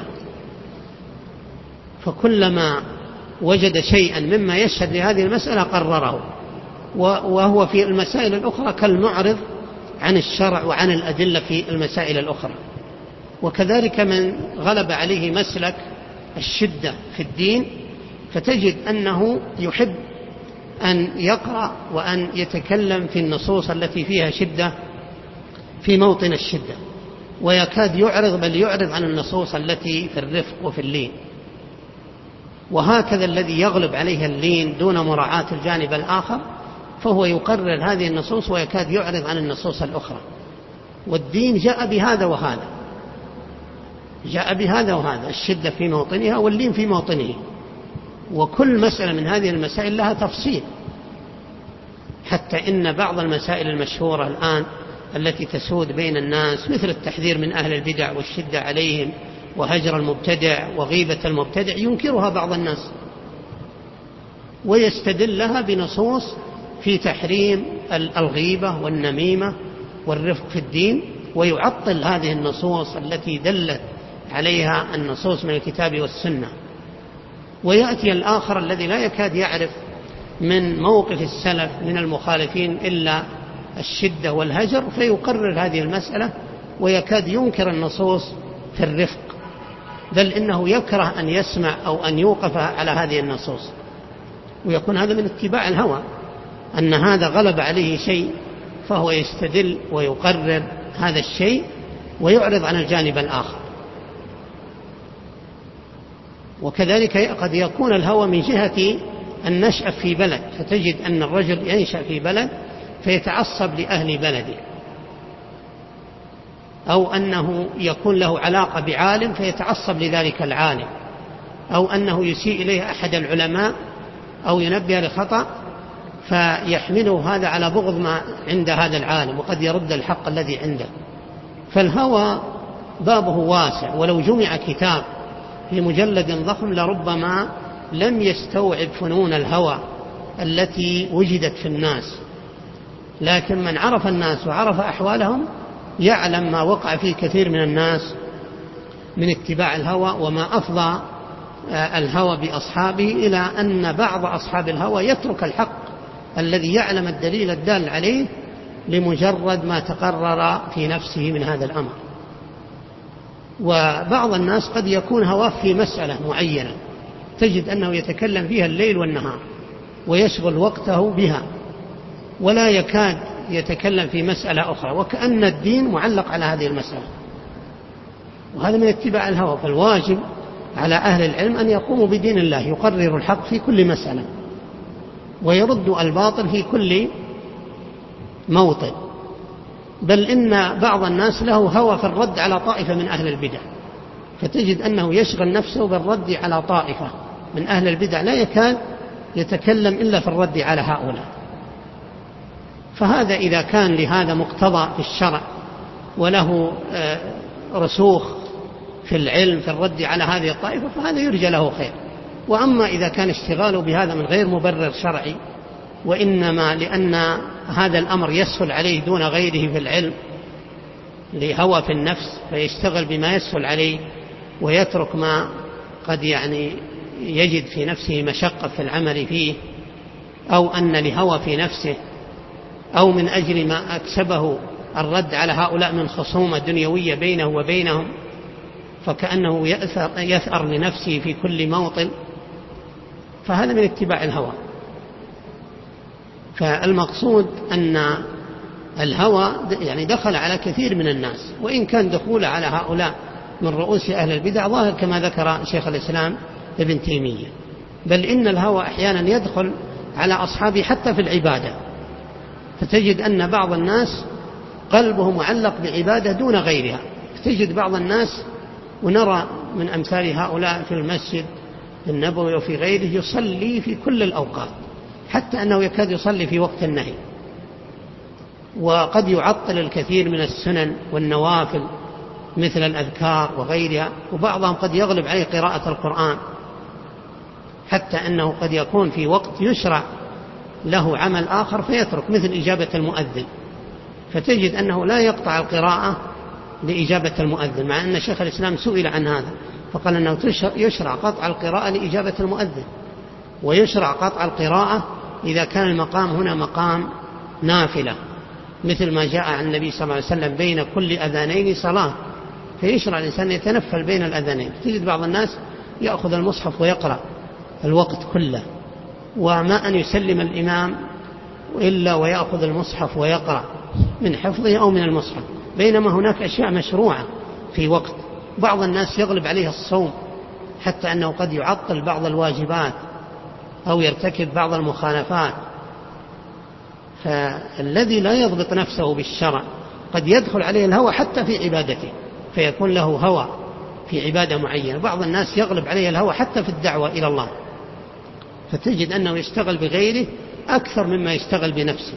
فكلما وجد شيئا مما يشهد لهذه المسألة قرره، وهو في المسائل الأخرى كالمعرض عن الشرع وعن الأدلة في المسائل الأخرى. وكذلك من غلب عليه مسلك الشدة في الدين فتجد أنه يحب أن يقرأ وأن يتكلم في النصوص التي فيها شدة في موطن الشدة، ويكاد يعرض بل يعرض عن النصوص التي في الرفق وفي اللين. وهكذا الذي يغلب عليه اللين دون مراعاة الجانب الآخر فهو يقرر هذه النصوص ويكاد يعرض عن النصوص الأخرى. والدين جاء بهذا وهذا، جاء بهذا وهذا، الشدة في موطنها واللين في موطنه، وكل مسألة من هذه المسائل لها تفصيل. حتى إن بعض المسائل المشهورة الآن التي تسود بين الناس مثل التحذير من أهل البدع والشدة عليهم وهجر المبتدع وغيبة المبتدع ينكرها بعض الناس ويستدل لها بنصوص في تحريم الغيبة والنميمة والرفق في الدين، ويعطل هذه النصوص التي دلت عليها النصوص من الكتاب والسنة. ويأتي الآخر الذي لا يكاد يعرف من موقف السلف من المخالفين إلا الشدة والهجر فيقرر هذه المسألة ويكاد ينكر النصوص في الرفق، بل إنه يكره أن يسمع أو أن يوقف على هذه النصوص، ويكون هذا من اتباع الهوى، أن هذا غلب عليه شيء فهو يستدل ويقرر هذا الشيء ويعرض عن الجانب الآخر. وكذلك قد يكون الهوى من جهة النشأة في بلد، فتجد أن الرجل ينشأ في بلد فيتعصب لأهل بلده، أو أنه يكون له علاقة بعالم فيتعصب لذلك العالم، أو أنه يسيء إليه أحد العلماء أو ينبه لخطأ فيحمله هذا على بغض ما عند هذا العالم وقد يرد الحق الذي عنده. فالهوى بابه واسع، ولو جمع كتاب في مجلد ضخم لربما لم يستوعب فنون الهوى التي وجدت في الناس، لكن من عرف الناس وعرف أحوالهم يعلم ما وقع فيه كثير من الناس من اتباع الهوى، وما أفضى الهوى بأصحابه إلى أن بعض أصحاب الهوى يترك الحق الذي يعلم الدليل الدال عليه لمجرد ما تقرر في نفسه من هذا الأمر. وبعض الناس قد يكون هواه في مسألة معينة تجد أنه يتكلم فيها الليل والنهار ويشغل وقته بها ولا يكاد يتكلم في مسألة أخرى، وكأن الدين معلق على هذه المسألة، وهذا من اتباع الهوى. فالواجب على أهل العلم أن يقوموا بدين الله، يقرروا الحق في كل مسألة ويردوا الباطل في كل موطن. بل إن بعض الناس له هوى في الرد على طائفة من أهل البدع، فتجد أنه يشغل نفسه بالرد على طائفة من أهل البدع لا يكاد يتكلم إلا في الرد على هؤلاء. فهذا إذا كان لهذا مقتضى في الشرع وله رسوخ في العلم في الرد على هذه الطائفة فهذا يرجى له خير. وأما إذا كان اشتغاله بهذا من غير مبرر شرعي، وإنما لأن هذا الأمر يسهل عليه دون غيره في العلم لهوى في النفس فيشتغل بما يسهل عليه ويترك ما قد يجد في نفسه مشقة في العمل فيه، أو أن لهوى في نفسه، أو من أجل ما أكسبه الرد على هؤلاء من خصومة دنيوية بينه وبينهم فكأنه يثأر لنفسه في كل موطن، فهذا من اتباع الهوى. فالمقصود أن الهوى دخل على كثير من الناس، وإن كان دخول على هؤلاء من رؤوس أهل البدع ظاهر كما ذكر شيخ الإسلام ابن تيمية، بل إن الهوى أحيانا يدخل على أصحابه حتى في العبادة، فتجد أن بعض الناس قلبه معلق بعبادة دون غيرها. فتجد بعض الناس ونرى من أمثال هؤلاء في المسجد النبوي وفي غيره يصلي في كل الأوقات، حتى أنه يكاد يصلي في وقت النهي، وقد يعطل الكثير من السنن والنوافل مثل الأذكار وغيرها، وبعضهم قد يغلب عليه قراءة القرآن، حتى أنه قد يكون في وقت يشرع له عمل آخر فيترك، مثل إجابة المؤذن، فتجد أنه لا يقطع القراءة لإجابة المؤذن، مع أن شيخ الإسلام سئل عن هذا فقال أنه يشرع قطع القراءة لإجابة المؤذن، ويشرع قطع القراءة إذا كان المقام هنا مقام نافلة، مثل ما جاء عن النبي صلى الله عليه وسلم بين كل أذانين صلاة، فيشرع الإنسان يتنفل بين الأذانين. تجد بعض الناس يأخذ المصحف ويقرأ الوقت كله، وما أن يسلم الإمام إلا ويأخذ المصحف ويقرأ من حفظه أو من المصحف، بينما هناك أشياء مشروعة في وقت. بعض الناس يغلب عليه الصوم حتى أنه قد يعطل بعض الواجبات أو يرتكب بعض المخالفات، فالذي لا يضبط نفسه بالشرع قد يدخل عليه الهوى حتى في عبادته، فيكون له هوى في عبادة معينة. بعض الناس يغلب عليه الهوى حتى في الدعوة إلى الله، فتجد أنه يشتغل بغيره أكثر مما يشتغل بنفسه،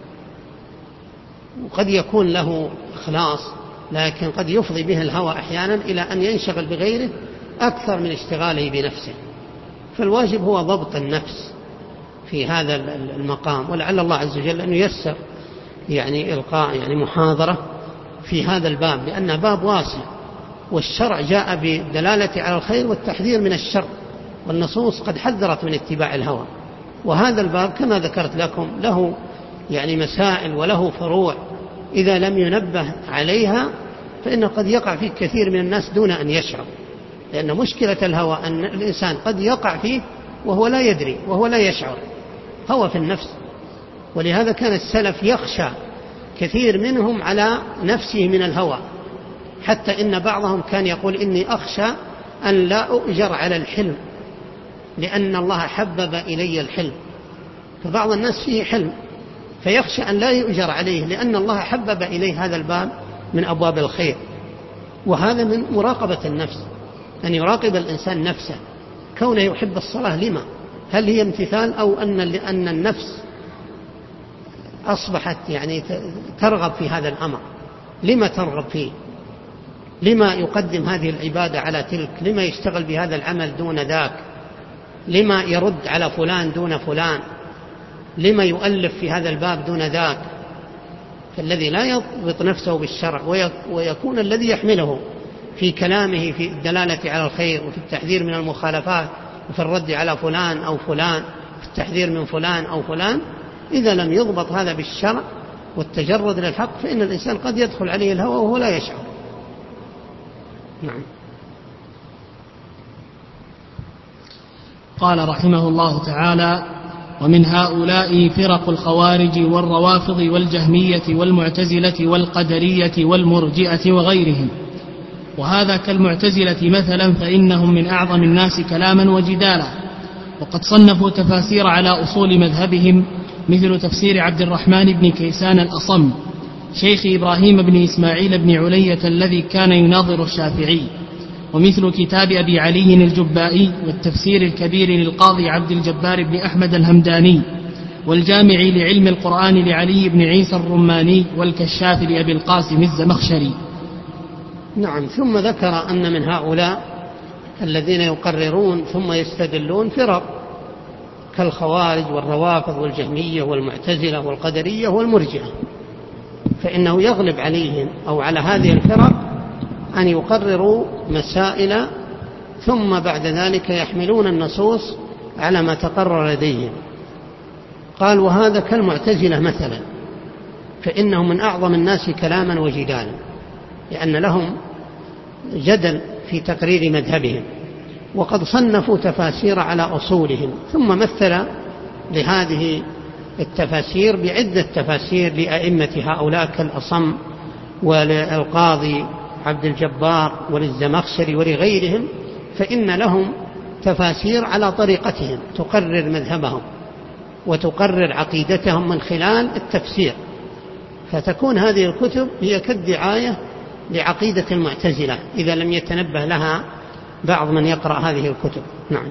وقد يكون له إخلاص، لكن قد يفضي به الهوى أحيانا إلى أن ينشغل بغيره أكثر من اشتغاله بنفسه. فالواجب هو ضبط النفس في هذا المقام، ولعل الله عز وجل أن ييسر إلقاء محاضرة في هذا الباب، لأنه باب واسع، والشرع جاء بالدلالة على الخير والتحذير من الشر، والنصوص قد حذرت من اتباع الهوى. وهذا الباب كما ذكرت لكم له مسائل وله فروع، إذا لم ينبه عليها فإنه قد يقع فيه كثير من الناس دون أن يشعر، لأن مشكلة الهوى أن الإنسان قد يقع فيه وهو لا يدري وهو لا يشعر، هوى في النفس. ولهذا كان السلف يخشى كثير منهم على نفسه من الهوى، حتى إن بعضهم كان يقول إني أخشى أن لا أؤجر على الحلم، لأن الله حبب إلي الحلم. فبعض الناس فيه حلم فيخشى أن لا يؤجر عليه، لأن الله حبب إليه هذا الباب من أبواب الخير. وهذا من مراقبة النفس، أن يراقب الإنسان نفسه، كونه يحب الصلاة لما؟ هل هي امتثال، أو أن النفس أصبحت ترغب في هذا الأمر؟ لما ترغب فيه؟ لما يقدم هذه العبادة على تلك؟ لما يشتغل بهذا العمل دون ذاك؟ لما يرد على فلان دون فلان؟ لما يؤلف في هذا الباب دون ذاك؟ فالذي لا يضبط نفسه بالشرع ويكون الذي يحمله في كلامه في الدلالة على الخير وفي التحذير من المخالفات وفي الرد على فلان أو فلان، في التحذير من فلان أو فلان، إذا لم يضبط هذا بالشرع والتجرد للحق فإن الإنسان قد يدخل عليه الهوى وهو لا يشعر. نعم. قال رحمه الله تعالى: ومن هؤلاء فرق الخوارج والروافض والجهمية والمعتزلة والقدرية والمرجئة وغيرهم. وهذا كالمعتزلة مثلا، فإنهم من أعظم الناس كلاما وجدالا، وقد صنفوا تفاسير على أصول مذهبهم، مثل تفسير عبد الرحمن بن كيسان الأصم شيخ إبراهيم بن إسماعيل بن علية الذي كان يناظر الشافعي، ومثل كتاب أبي علي الجبائي، والتفسير الكبير للقاضي عبد الجبار بن أحمد الهمداني، والجامع لعلم القرآن لعلي بن عيسى الرماني، والكشاف لأبي القاسم الزمخشري. نعم. ثم ذكر أن من هؤلاء الذين يقررون ثم يستدلون فرق كالخوارج والروافض والجهمية والمعتزلة والقدرية والمرجئة، فإنه يغلب عليهم أو على هذه الفرق أن يقرروا مسائل ثم بعد ذلك يحملون النصوص على ما تقرر لديهم. قال: وهذا كالمعتزلة مثلا، فإنهم من أعظم الناس كلاما وجدالا، لأن لهم جدل في تقرير مذهبهم، وقد صنفوا تفاسير على أصولهم، ثم مثل لهذه التفاسير بعدة تفاسير لأئمة هؤلاء كالأصم وللقاضي عبد الجبار وللزمخشري ولغيرهم، فإن لهم تفاسير على طريقتهم تقرر مذهبهم وتقرر عقيدتهم من خلال التفسير، فتكون هذه الكتب هي كالدعاية لعقيدة المعتزلة إذا لم يتنبه لها بعض من يقرأ هذه الكتب. نعم.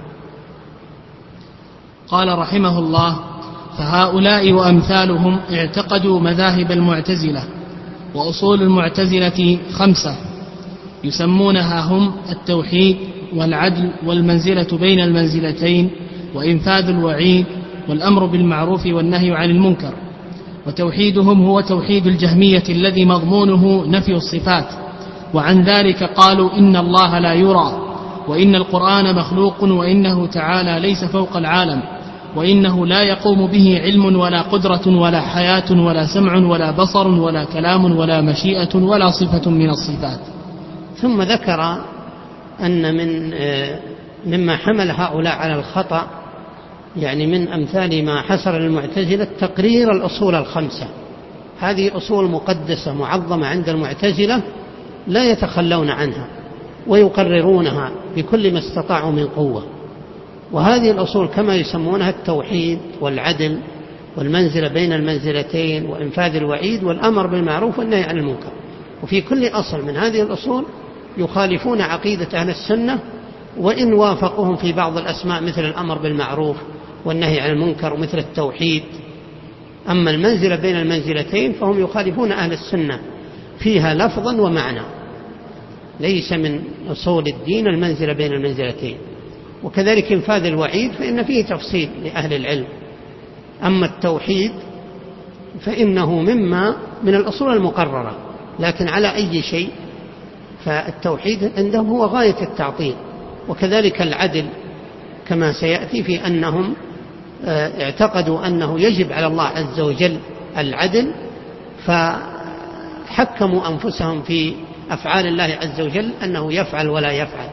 قال رحمه الله: فهؤلاء وأمثالهم اعتقدوا مذاهب المعتزلة، وأصول المعتزلة 5 يسمونها هم التوحيد والعدل والمنزلة بين المنزلتين وإنفاذ الوعيد والأمر بالمعروف والنهي عن المنكر. وتوحيدهم هو توحيد الجهمية الذي مضمونه نفي الصفات، وعن ذلك قالوا إن الله لا يرى، وإن القرآن مخلوق، وإنه تعالى ليس فوق العالم، وإنه لا يقوم به علم ولا قدرة ولا حياة ولا سمع ولا بصر ولا كلام ولا مشيئة ولا صفة من الصفات. ثم ذكر أن مما حمل هؤلاء على الخطأ، يعني من أمثال ما حصل للمعتزلة تقرير الأصول 5. هذه أصول مقدسة معظمة عند المعتزلة لا يتخلون عنها ويقررونها بكل ما استطاعوا من قوة. وهذه الأصول كما يسمونها التوحيد والعدل والمنزلة بين المنزلتين وإنفاذ الوعيد والأمر بالمعروف والنهي عن المنكر. وفي كل أصل من هذه الأصول يخالفون عقيدة أهل السنة، وإن وافقهم في بعض الأسماء مثل الأمر بالمعروف والنهي عن المنكر ومثل التوحيد. أما المنزلة بين المنزلتين فهم يخالفون أهل السنة فيها لفظا ومعنى، ليس من أصول الدين المنزلة بين المنزلتين. وكذلك إنفاذ الوعيد فإن فيه تفصيل لأهل العلم. أما التوحيد فإنه من الأصول المقررة، لكن على أي شيء، فالتوحيد عندهم هو غاية التعطيل. وكذلك العدل كما سيأتي، في أنهم اعتقدوا أنه يجب على الله عز وجل العدل، فحكموا أنفسهم في أفعال الله عز وجل أنه يفعل ولا يفعل.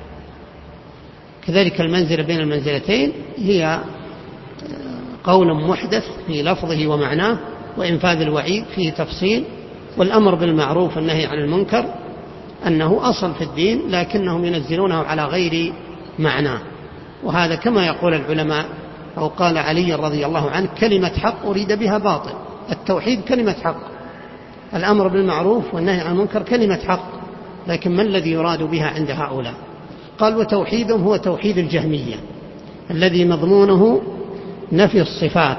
كذلك المنزلة بين المنزلتين هي قول محدث في لفظه ومعناه، وإنفاذ الوعيد فيه تفصيل، والأمر بالمعروف والنهي عن المنكر أنه أصل في الدين لكنهم ينزلونه على غير معناه. وهذا كما يقول العلماء، أو قال علي رضي الله عنه: كلمة حق أريد بها باطل. التوحيد كلمة حق، الأمر بالمعروف والنهي عن المنكر كلمة حق، لكن ما الذي يراد بها عند هؤلاء؟ قال: وتوحيدهم هو توحيد الجهمية الذي مضمونه نفي الصفات.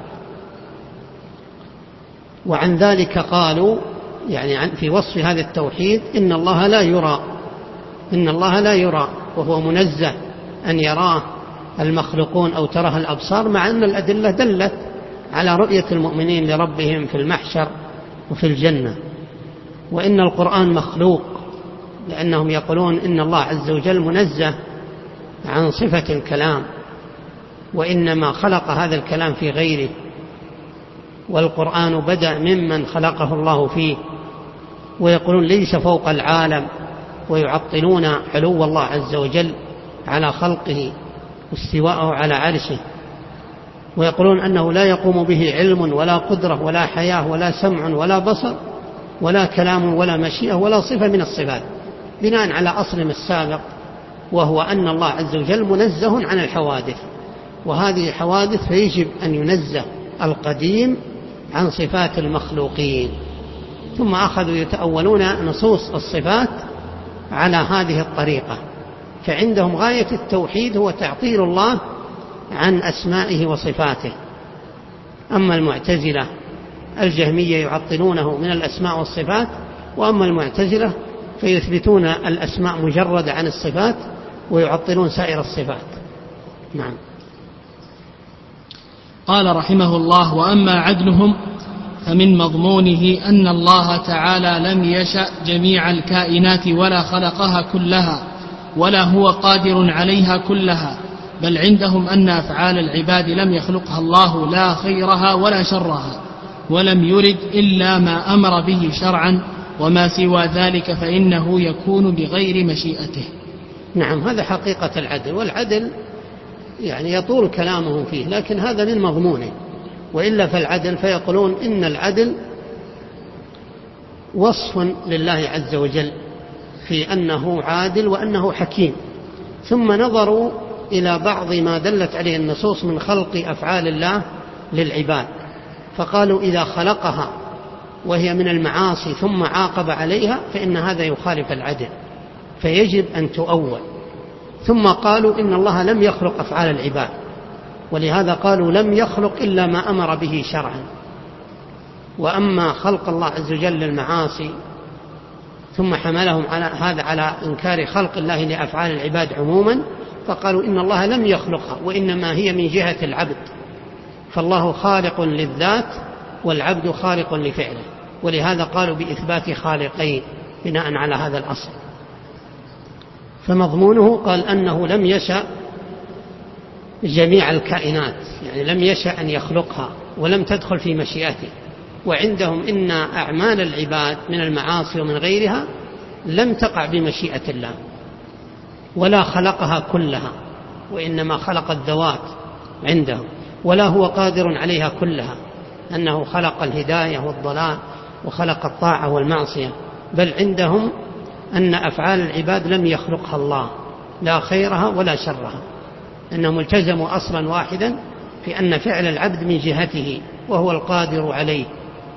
وعن ذلك قالوا، يعني في وصف هذا التوحيد: إن الله لا يرى، إن الله لا يرى، وهو منزه أن يراه المخلوقون أو تراه الأبصار، مع أن الأدلة دلت على رؤية المؤمنين لربهم في المحشر وفي الجنة. وإن القرآن مخلوق، لأنهم يقولون إن الله عز وجل منزه عن صفة الكلام، وإنما خلق هذا الكلام في غيره، والقرآن بدأ ممن خلقه الله فيه. ويقولون ليس فوق العالم، ويعطلون علو الله عز وجل على خلقه واستواءه على عرشه. ويقولون أنه لا يقوم به علم ولا قدرة ولا حياة ولا سمع ولا بصر ولا كلام ولا مشيئة ولا صفة من الصفات، بناء على أصلهم السابق، وهو أن الله عز وجل منزه عن الحوادث، وهذه حوادث فيجب أن ينزه القديم عن صفات المخلوقين. ثم أخذوا يتأولون نصوص الصفات على هذه الطريقة، فعندهم غاية التوحيد هو تعطيل الله عن أسمائه وصفاته. أما المعتزلة الجهمية يعطلونه من الأسماء والصفات، وأما المعتزلة فيثبتون الأسماء مجردة عن الصفات ويعطلون سائر الصفات. نعم. قال رحمه الله: وأما عدلهم فمن مضمونه أن الله تعالى لم يشأ جميع الكائنات ولا خلقها كلها، ولا هو قادر عليها كلها، بل عندهم أن أفعال العباد لم يخلقها الله لا خيرها ولا شرها، ولم يرد إلا ما أمر به شرعا، وما سوى ذلك فإنه يكون بغير مشيئته. نعم، هذا حقيقة العدل. والعدل يعني يطول كلامه فيه، لكن هذا من مضمونه. وإلا فالعدل فيقولون إن العدل وصف لله عز وجل في أنه عادل وأنه حكيم، ثم نظروا إلى بعض ما دلت عليه النصوص من خلق أفعال الله للعباد، فقالوا إذا خلقها وهي من المعاصي ثم عاقب عليها فإن هذا يخالف العدل، فيجب أن تؤول ثم قالوا إن الله لم يخلق أفعال العباد، ولهذا قالوا لم يخلق إلا ما أمر به شرعا. وأما خلق الله عز وجل للمعاصي ثم حملهم على هذا على إنكار خلق الله لأفعال العباد عموما، فقالوا إن الله لم يخلقها وإنما هي من جهة العبد، فالله خالق للذات والعبد خالق لفعله، ولهذا قالوا بإثبات خالقين بناء على هذا الأصل. فمضمونه قال أنه لم يشأ جميع الكائنات، يعني لم يشأ أن يخلقها ولم تدخل في مشيئته. وعندهم إن أعمال العباد من المعاصي ومن غيرها لم تقع بمشيئة الله ولا خلقها كلها، وإنما خلق الذوات عندهم، ولا هو قادر عليها كلها، أنه خلق الهداية والضلال وخلق الطاعة والمعصية، بل عندهم أن أفعال العباد لم يخلقها الله، لا خيرها ولا شرها، أنهم التزموا أصلا واحدا في أن فعل العبد من جهته وهو القادر عليه،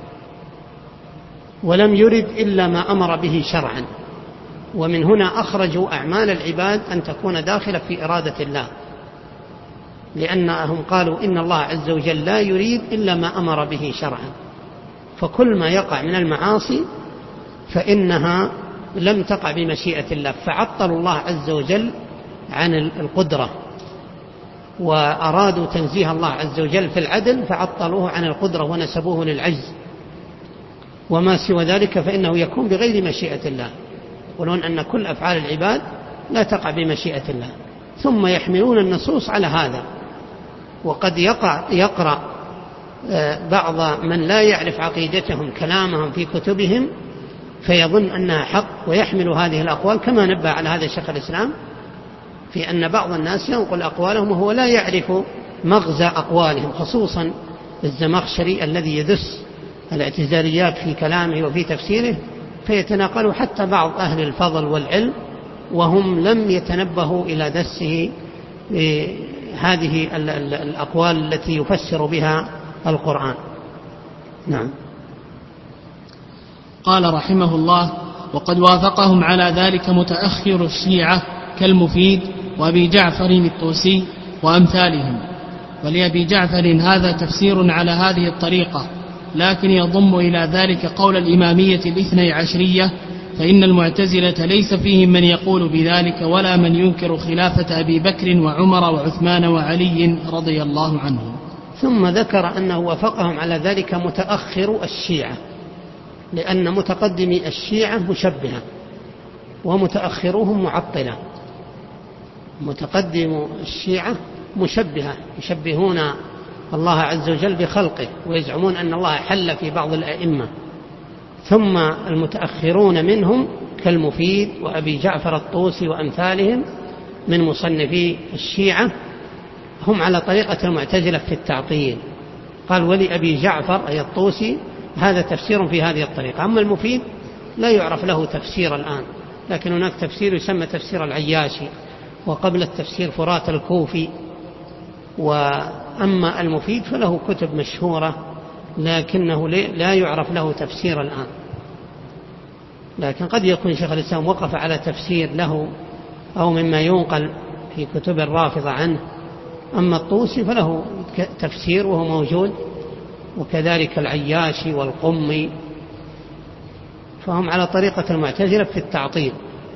ولم يرد إلا ما أمر به شرعا. ومن هنا أخرجوا أعمال العباد أن تكون داخلة في إرادة الله، لأنهم قالوا إن الله عز وجل لا يريد إلا ما أمر به شرعا، فكل ما يقع من المعاصي فإنها لم تقع بمشيئة الله، فعطلوا الله عز وجل عن القدرة، وأرادوا تنزيه الله عز وجل في العدل فعطلوه عن القدرة ونسبوه للعجز، وما سوى ذلك فإنه يكون بغير مشيئة الله، يقولون أن كل أفعال العباد لا تقع بمشيئة الله، ثم يحملون النصوص على هذا. وقد يقرأ بعض من لا يعرف عقيدتهم كلامهم في كتبهم فيظن أنها حق ويحمل هذه الأقوال، كما نبه على هذا شيخ الإسلام في أن بعض الناس ينقل أقوالهم وهو لا يعرف مغزى أقوالهم، خصوصا الزمخشري الذي يدس الاعتزاليات في كلامه وفي تفسيره، فيتناقل حتى بعض أهل الفضل والعلم وهم لم يتنبهوا إلى دسه هذه الأقوال التي يفسر بها القرآن. نعم. قال رحمه الله: وقد وافقهم على ذلك متأخر الشيعة كالمفيد وأبي جعفر الطوسي وأمثالهم. ولأبي جعفر هذا تفسير على هذه الطريقة، لكن يضم إلى ذلك قول الإمامية الاثني عشرية، فإن المعتزلة ليس فيهم من يقول بذلك ولا من ينكر خلافة أبي بكر وعمر وعثمان وعلي رضي الله عنهم. ثم ذكر أنه وافقهم على ذلك متأخر الشيعة، لأن متقدمي الشيعة مشبهة ومتأخروهم معطلة. متقدم الشيعة مشبهة، يشبهون الله عز وجل بخلقه ويزعمون أن الله حل في بعض الأئمة. ثم المتأخرون منهم كالمفيد وأبي جعفر الطوسي وأمثالهم من مصنفي الشيعة هم على طريقة المعتزلة في التعطيل. قال: ولأبي جعفر أي الطوسي هذا تفسير في هذه الطريقة. أما المفيد لا يعرف له تفسير الآن، لكن هناك تفسير يسمى تفسير العياشي، وقبل التفسير فرات الكوفي. وأما المفيد فله كتب مشهورة لكنه لا يعرف له تفسير الآن، لكن قد يكون شيخ الإسلام وقف على تفسير له أو مما ينقل في كتب الرافضة عنه. أما الطوسي فله تفسير وهو موجود، وكذلك العياشي والقمي، فهم على طريقة المعتزلة في التعطيل.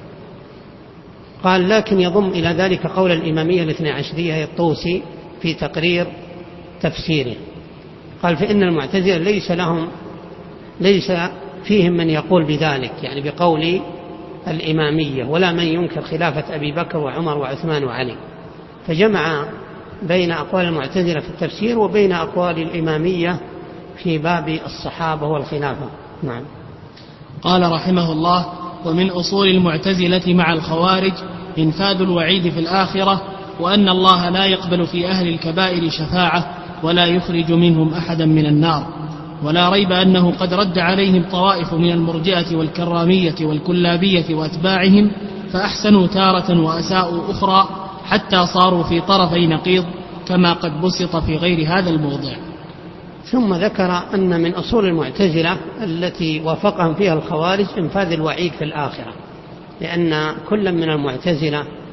قال: لكن يضم إلى ذلك قول الإمامية الاثنى عشرية الطوسي في تقرير تفسيره. قال: فإن المعتزلة ليس فيهم من يقول بذلك، يعني بقول الإمامية، ولا من ينكر خلافة أبي بكر وعمر وعثمان وعلي، فجمع بين أقوال المعتزلة في التفسير وبين أقوال الإمامية في باب الصحابة والخلافة. نعم. قال رحمه الله: ومن أصول المعتزلة مع الخوارج إنفاذ الوعيد في الآخرة، وأن الله لا يقبل في أهل الكبائر شفاعة ولا يخرج منهم أحدا من النار. ولا ريب أنه قد رد عليهم طوائف من المرجئة والكرامية والكلابية وأتباعهم، فأحسنوا تارة وأساءوا أخرى حتى صاروا في طرفي نقيض، كما قد بسط في غير هذا الموضع. ثم ذكر أن من أصول المعتزلة التي وافقهم فيها الخوارج إنفاذ الوعيد في الآخرة، لأن كل من المعتزلة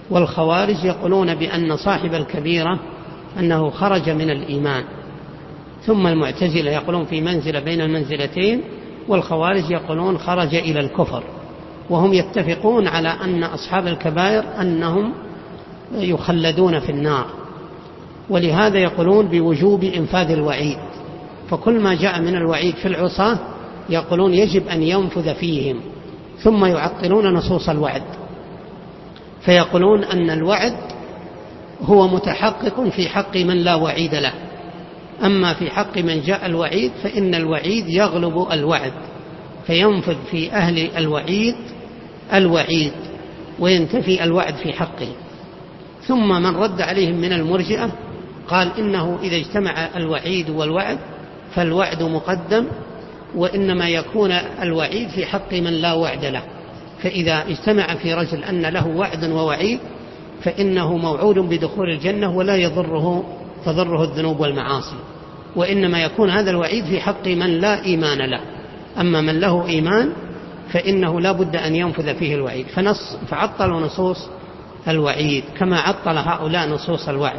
والخوارج يقولون بأن صاحب الكبيرة أنه خرج من الإيمان. ثم المعتزلة يقولون في منزلة بين المنزلتين، والخوارج يقولون خرج إلى الكفر. وهم يتفقون على أن أصحاب الكبائر أنهم يخلدون في النار، ولهذا يقولون بوجوب إنفاذ الوعيد. فكل ما جاء من الوعيد في العصاة يقولون يجب أن ينفذ فيهم، ثم يعطلون نصوص الوعد، فيقولون أن الوعد هو متحقق في حق من لا وعيد له، أما في حق من جاء الوعيد فإن الوعيد يغلب الوعد، فينفذ في أهل الوعيد وينتفي الوعد في حقه. ثم من رد عليهم من المرجئة قال إنه إذا اجتمع الوعيد والوعد فالوعد مقدم، وإنما يكون الوعيد في حق من لا وعد له. فإذا اجتمع في رجل أن له وعد ووعيد فإنه موعود بدخول الجنة ولا تضره الذنوب والمعاصي، وإنما يكون هذا الوعيد في حق من لا إيمان له. أما من له إيمان فإنه لا بد أن ينفذ فيه الوعيد. فعطلوا نصوص الوعيد كما عطل هؤلاء نصوص الوعد.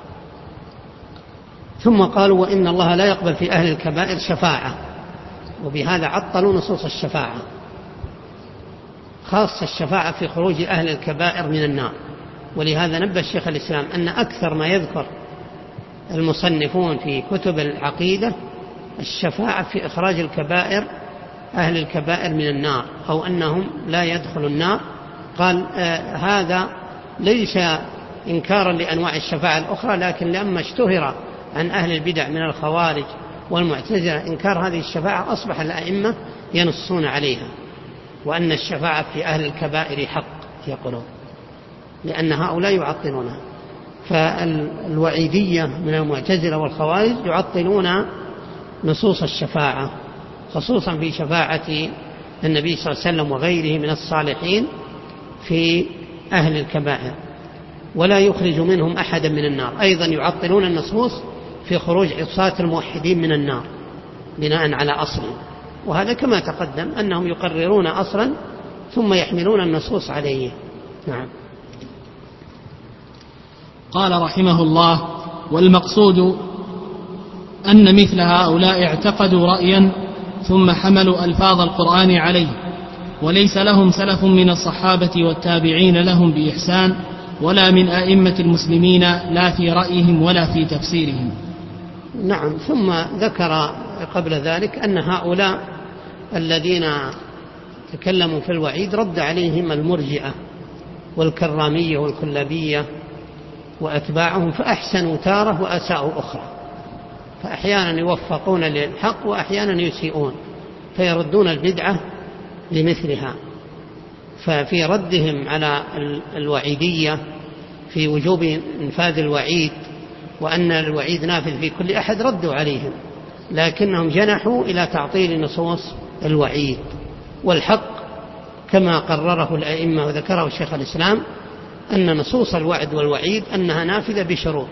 ثم قالوا وإن الله لا يقبل في أهل الكبائر شفاعة، وبهذا عطلوا نصوص الشفاعة، خاصة الشفاعة في خروج أهل الكبائر من النار. ولهذا نبه الشيخ الإسلام أن أكثر ما يذكر المصنفون في كتب العقيدة الشفاعة في إخراج أهل الكبائر من النار، أو أنهم لا يدخلوا النار. قال هذا ليس إنكارا لأنواع الشفاعة الأخرى، لكن لما اشتهر عن أهل البدع من الخوارج والمعتزلة إنكار هذه الشفاعة أصبح الأئمة ينصون عليها، وأن الشفاعة في أهل الكبائر حق يقولون، لأن هؤلاء يعطلونها. فالوعيدية من المعتزلة والخوارج يعطلون نصوص الشفاعة، خصوصا في شفاعة النبي صلى الله عليه وسلم وغيره من الصالحين في أهل الكبائر، ولا يخرج منهم أحدا من النار. أيضا يعطلون النصوص في خروج عصاة الموحدين من النار بناء على أصل، وهذا كما تقدم أنهم يقررون أصلا ثم يحملون النصوص عليه. نعم. قال رحمه الله: والمقصود أن مثل هؤلاء اعتقدوا رأيا ثم حملوا ألفاظ القرآن عليه، وليس لهم سلف من الصحابة والتابعين لهم بإحسان، ولا من أئمة المسلمين، لا في رأيهم ولا في تفسيرهم. نعم. ثم ذكر قبل ذلك أن هؤلاء الذين تكلموا في الوعيد رد عليهم المرجئة والكرامية والكلابية وأتباعهم، فأحسنوا تارة وأساءوا أخرى، فأحيانا يوفقون للحق وأحيانا يسيئون، فيردون البدعة لمثلها. ففي ردهم على الوعيدية في وجوب إنفاذ الوعيد وأن الوعيد نافذ في كل أحد ردوا عليهم، لكنهم جنحوا إلى تعطيل نصوص الوعيد. والحق كما قرره الأئمة وذكره الشيخ الإسلام أن نصوص الوعد والوعيد أنها نافذة بشروط،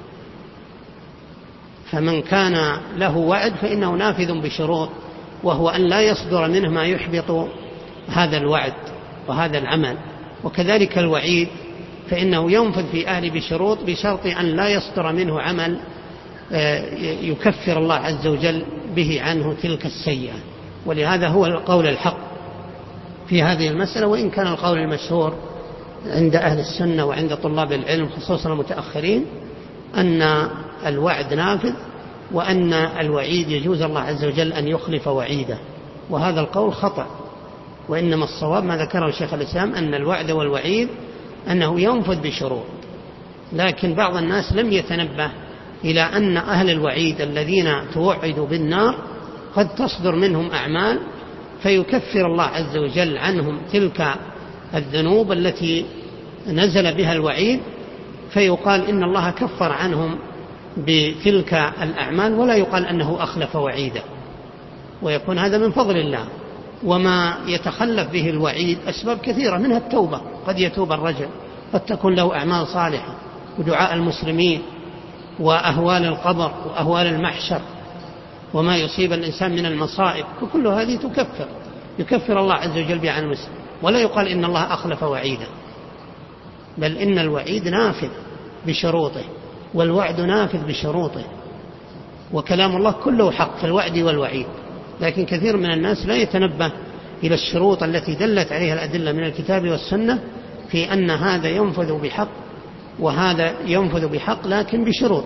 فمن كان له وعد فإنه نافذ بشروط، وهو أن لا يصدر منه ما يحبط هذا الوعد وهذا العمل. وكذلك الوعيد فإنه ينفذ في أهل بشروط، بشرط أن لا يصدر منه عمل يكفر الله عز وجل به عنه تلك السيئة. ولهذا هو القول الحق في هذه المسألة، وإن كان القول المشهور عند أهل السنة وعند طلاب العلم خصوصا المتأخرين أن الوعد نافذ، وأن الوعيد يجوز الله عز وجل أن يخلف وعيده، وهذا القول خطأ. وإنما الصواب ما ذكره الشيخ الإسلام أن الوعد والوعيد أنه ينفذ بشروط. لكن بعض الناس لم يتنبه إلى أن أهل الوعيد الذين توعدوا بالنار قد تصدر منهم أعمال فيكفر الله عز وجل عنهم تلك الذنوب التي نزل بها الوعيد، فيقال إن الله كفر عنهم بتلك الأعمال، ولا يقال أنه أخلف وعيده، ويكون هذا من فضل الله. وما يتخلف به الوعيد أسباب كثيرة، منها التوبة، قد يتوب الرجل، قد تكون له أعمال صالحة، ودعاء المسلمين، وأهوال القبر وأهوال المحشر، وما يصيب الإنسان من المصائب، وكل هذه يكفر الله عز وجل بها عن المسلم، ولا يقال إن الله أخلف وعيده. بل إن الوعيد نافذ بشروطه والوعد نافذ بشروطه، وكلام الله كله حق في الوعد والوعيد، لكن كثير من الناس لا يتنبه إلى الشروط التي دلت عليها الأدلة من الكتاب والسنة في أن هذا ينفذ بحق وهذا ينفذ بحق لكن بشروط.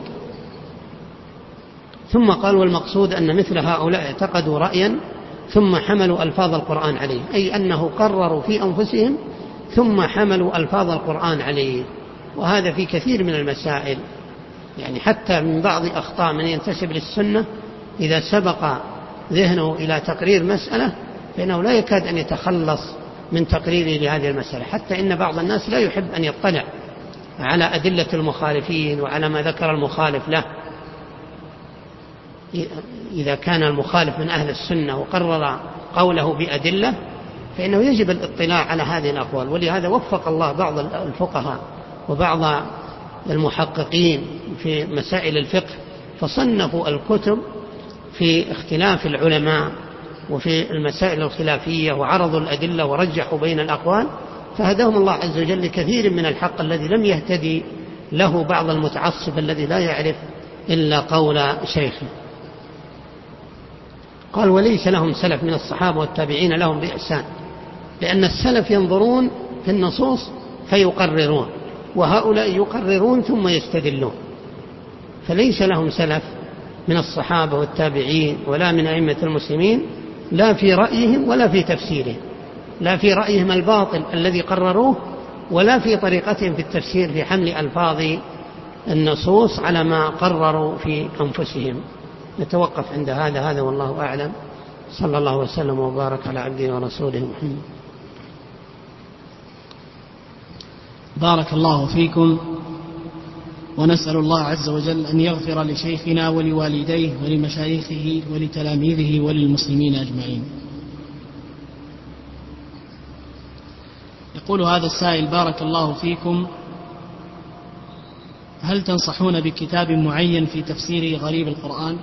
ثم قال: والمقصود أن مثل هؤلاء اعتقدوا رأيا ثم حملوا ألفاظ القرآن عليه، أي أنه قرروا في أنفسهم ثم حملوا ألفاظ القرآن عليه. وهذا في كثير من المسائل، يعني حتى من بعض أخطاء من ينتسب للسنة إذا سبق ذهنه إلى تقرير مسألة فإنه لا يكاد أن يتخلص من تقريره لهذه المسألة، حتى إن بعض الناس لا يحب أن يطلع على أدلة المخالفين وعلى ما ذكر المخالف له. إذا كان المخالف من أهل السنة وقرر قوله بأدلة فإنه يجب الاطلاع على هذه الأقوال. ولهذا وفق الله بعض الفقهاء وبعض المحققين في مسائل الفقه فصنفوا الكتب في اختلاف العلماء وفي المسائل الخلافية وعرضوا الأدلة ورجحوا بين الأقوال، فهداهم الله عز وجل لكثير من الحق الذي لم يهتدي له بعض المتعصب الذي لا يعرف إلا قول شيخه. قال: وليس لهم سلف من الصحابة والتابعين لهم بإحسان، لأن السلف ينظرون في النصوص فيقررون، وهؤلاء يقررون ثم يستدلون، فليس لهم سلف من الصحابة والتابعين ولا من أئمة المسلمين لا في رأيهم ولا في تفسيرهم، لا في رأيهم الباطل الذي قرروه ولا في طريقتهم في التفسير في حمل ألفاظ النصوص على ما قرروا في أنفسهم. نتوقف عند هذا والله أعلم. صلى الله وسلم وبارك على عبده ورسوله محمد. بارك الله فيكم، ونسأل الله عز وجل أن يغفر لشيخنا ولوالديه ولمشايخه ولتلاميذه وللمسلمين أجمعين. يقول هذا السائل: بارك الله فيكم، هل تنصحون بكتاب معين في تفسير غريب القرآن؟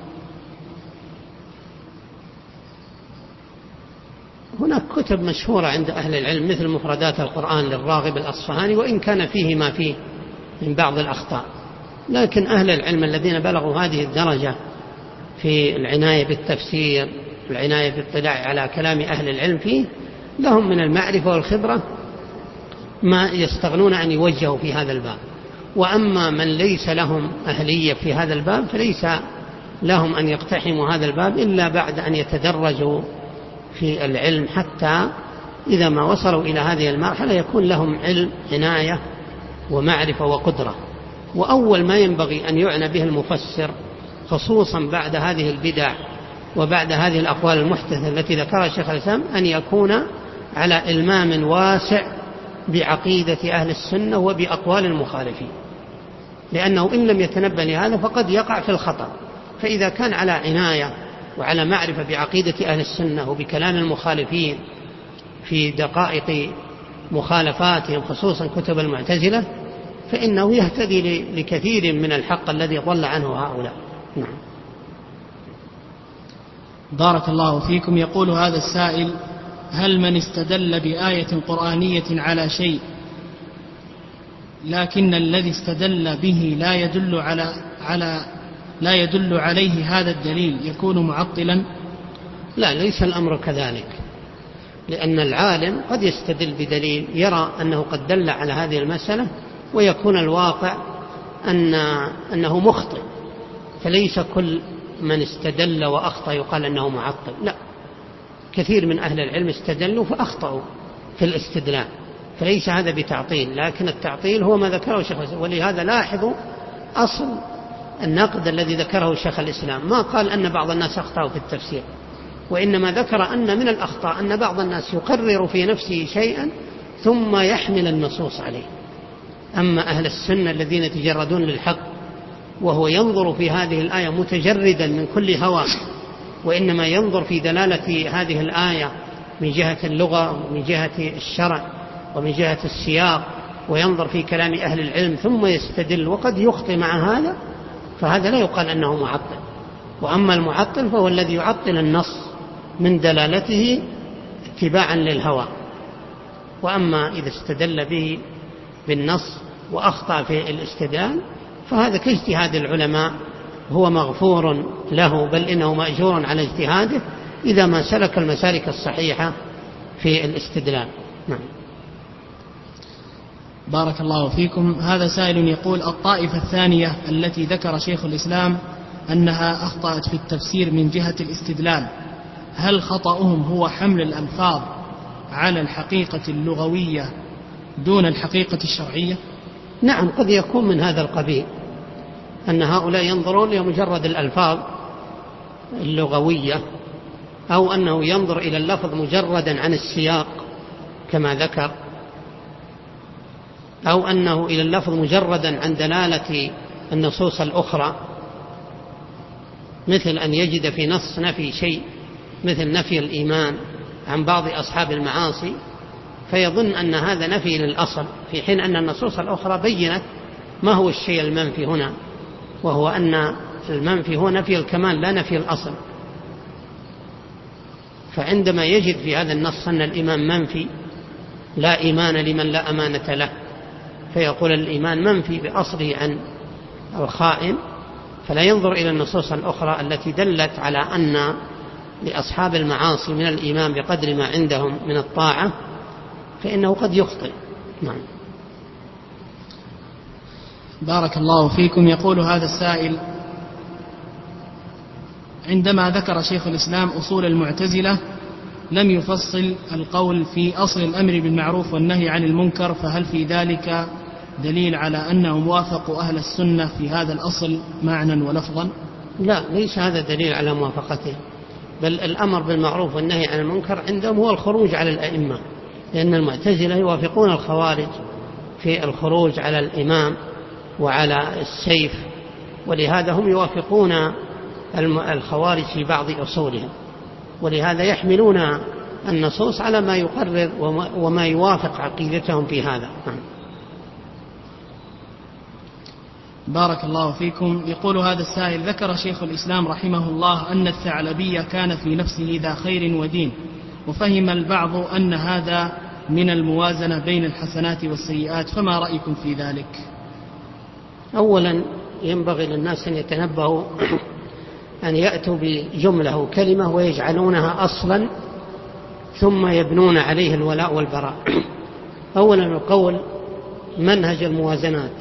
هناك كتب مشهورة عند أهل العلم مثل مفردات القرآن للراغب الأصفهاني، وإن كان فيه ما فيه من بعض الأخطاء، لكن أهل العلم الذين بلغوا هذه الدرجة في العناية بالتفسير والعناية بالاطلاع على كلام أهل العلم فيه لهم من المعرفة والخبرة ما يستغنون أن يوجهوا في هذا الباب. وأما من ليس لهم أهلية في هذا الباب فليس لهم أن يقتحموا هذا الباب إلا بعد أن يتدرجوا في العلم، حتى إذا ما وصلوا إلى هذه المرحلة يكون لهم علم عناية ومعرفة وقدرة. وأول ما ينبغي أن يعنى به المفسر خصوصا بعد هذه البدع وبعد هذه الأقوال المحدثة التي ذكرها الشيخ الإسلام أن يكون على إلمام واسع بعقيدة أهل السنة وبأقوال المخالفين، لأنه إن لم يتنبه لهذا فقد يقع في الخطأ. فإذا كان على عناية وعلى معرفة بعقيدة أهل السنة وبكلام المخالفين في دقائق مخالفاتهم خصوصا كتب المعتزلة فإنه يهتدي لكثير من الحق الذي ضل عنه هؤلاء. نعم. بارك الله فيكم. يقول هذا السائل: هل من استدل بآية قرآنية على شيء لكن الذي استدل به لا يدل عليه هذا الدليل يكون معطلا؟ لا، ليس الأمر كذلك، لأن العالم قد يستدل بدليل يرى أنه قد دل على هذه المسألة ويكون الواقع أنه مخطئ، فليس كل من استدل وأخطأ يقال أنه معطل. لا، كثير من أهل العلم استدلوا فأخطأوا في الاستدلال، فليس هذا بتعطيل، لكن التعطيل هو ما ذكره الشيخ الإسلام. ولهذا لاحظوا أصل النقد الذي ذكره الشيخ الإسلام ما قال أن بعض الناس أخطأوا في التفسير، وإنما ذكر أن من الأخطاء أن بعض الناس يقرر في نفسه شيئا ثم يحمل النصوص عليه. أما أهل السنة الذين يتجردون للحق وهو ينظر في هذه الآية متجردا من كل هوى، وإنما ينظر في دلالة هذه الآية من جهة اللغة ومن جهة الشرع ومن جهة السياق، وينظر في كلام أهل العلم ثم يستدل وقد يخطئ مع هذا، فهذا لا يقال أنه معطل. وأما المعطل فهو الذي يعطل النص من دلالته اتباعا للهوى. وأما إذا استدل به بالنص وأخطأ في الاستدلال، فهذا كاجتهاد العلماء، هو مغفور له، بل إنه مأجور على اجتهاده إذا ما سلك المسالك الصحيحة في الاستدلال. نعم. بارك الله فيكم. هذا سائل يقول: الطائفة الثانية التي ذكر شيخ الإسلام أنها أخطأت في التفسير من جهة الاستدلال، هل خطأهم هو حمل الألفاظ على الحقيقة اللغوية دون الحقيقة الشرعية؟ نعم، قد يكون من هذا القبيل، أن هؤلاء ينظرون لمجرد الألفاظ اللغوية، أو أنه ينظر إلى اللفظ مجردا عن السياق كما ذكر، أو أنه إلى اللفظ مجردا عن دلالة النصوص الأخرى، مثل أن يجد في نص نفي شيء مثل نفي الإيمان عن بعض أصحاب المعاصي، فيظن أن هذا نفي للأصل، في حين أن النصوص الأخرى بيّنت ما هو الشيء المنفي هنا، وهو أن المنفي هو نفي الكمال لا نفي الأصل. فعندما يجد في هذا النص أن الإيمان منفي، لا إيمان لمن لا أمانة له، فيقول الإيمان منفي بأصله عن الخائن، فلا ينظر إلى النصوص الأخرى التي دلت على أن لأصحاب المعاصي من الإيمان بقدر ما عندهم من الطاعة، فإنه قد يخطئ. نعم. بارك الله فيكم. يقول هذا السائل: عندما ذكر شيخ الإسلام أصول المعتزلة لم يفصل القول في أصل الأمر بالمعروف والنهي عن المنكر، فهل في ذلك دليل على أنهم وافقوا أهل السنة في هذا الأصل معنى ولفظا؟ لا، ليس هذا دليل على موافقته، بل الأمر بالمعروف والنهي عن المنكر عندهم هو الخروج على الأئمة، لأن المعتزلة يوافقون الخوارج في الخروج على الإمام وعلى السيف، ولهذا هم يوافقون الخوارج في بعض أصولهم، ولهذا يحملون النصوص على ما يقرر وما يوافق عقيدتهم في هذا. بارك الله فيكم. يقول هذا السائل: ذكر شيخ الإسلام رحمه الله أن الثعلبي كان في نفسه ذا خير ودين، وفهم البعض أن هذا من الموازنة بين الحسنات والسيئات، فما رأيكم في ذلك؟ أولا ينبغي للناس أن يتنبهوا أن يأتوا بجملة كلمة ويجعلونها أصلا ثم يبنون عليه الولاء والبراء. أولا القول منهج الموازنات،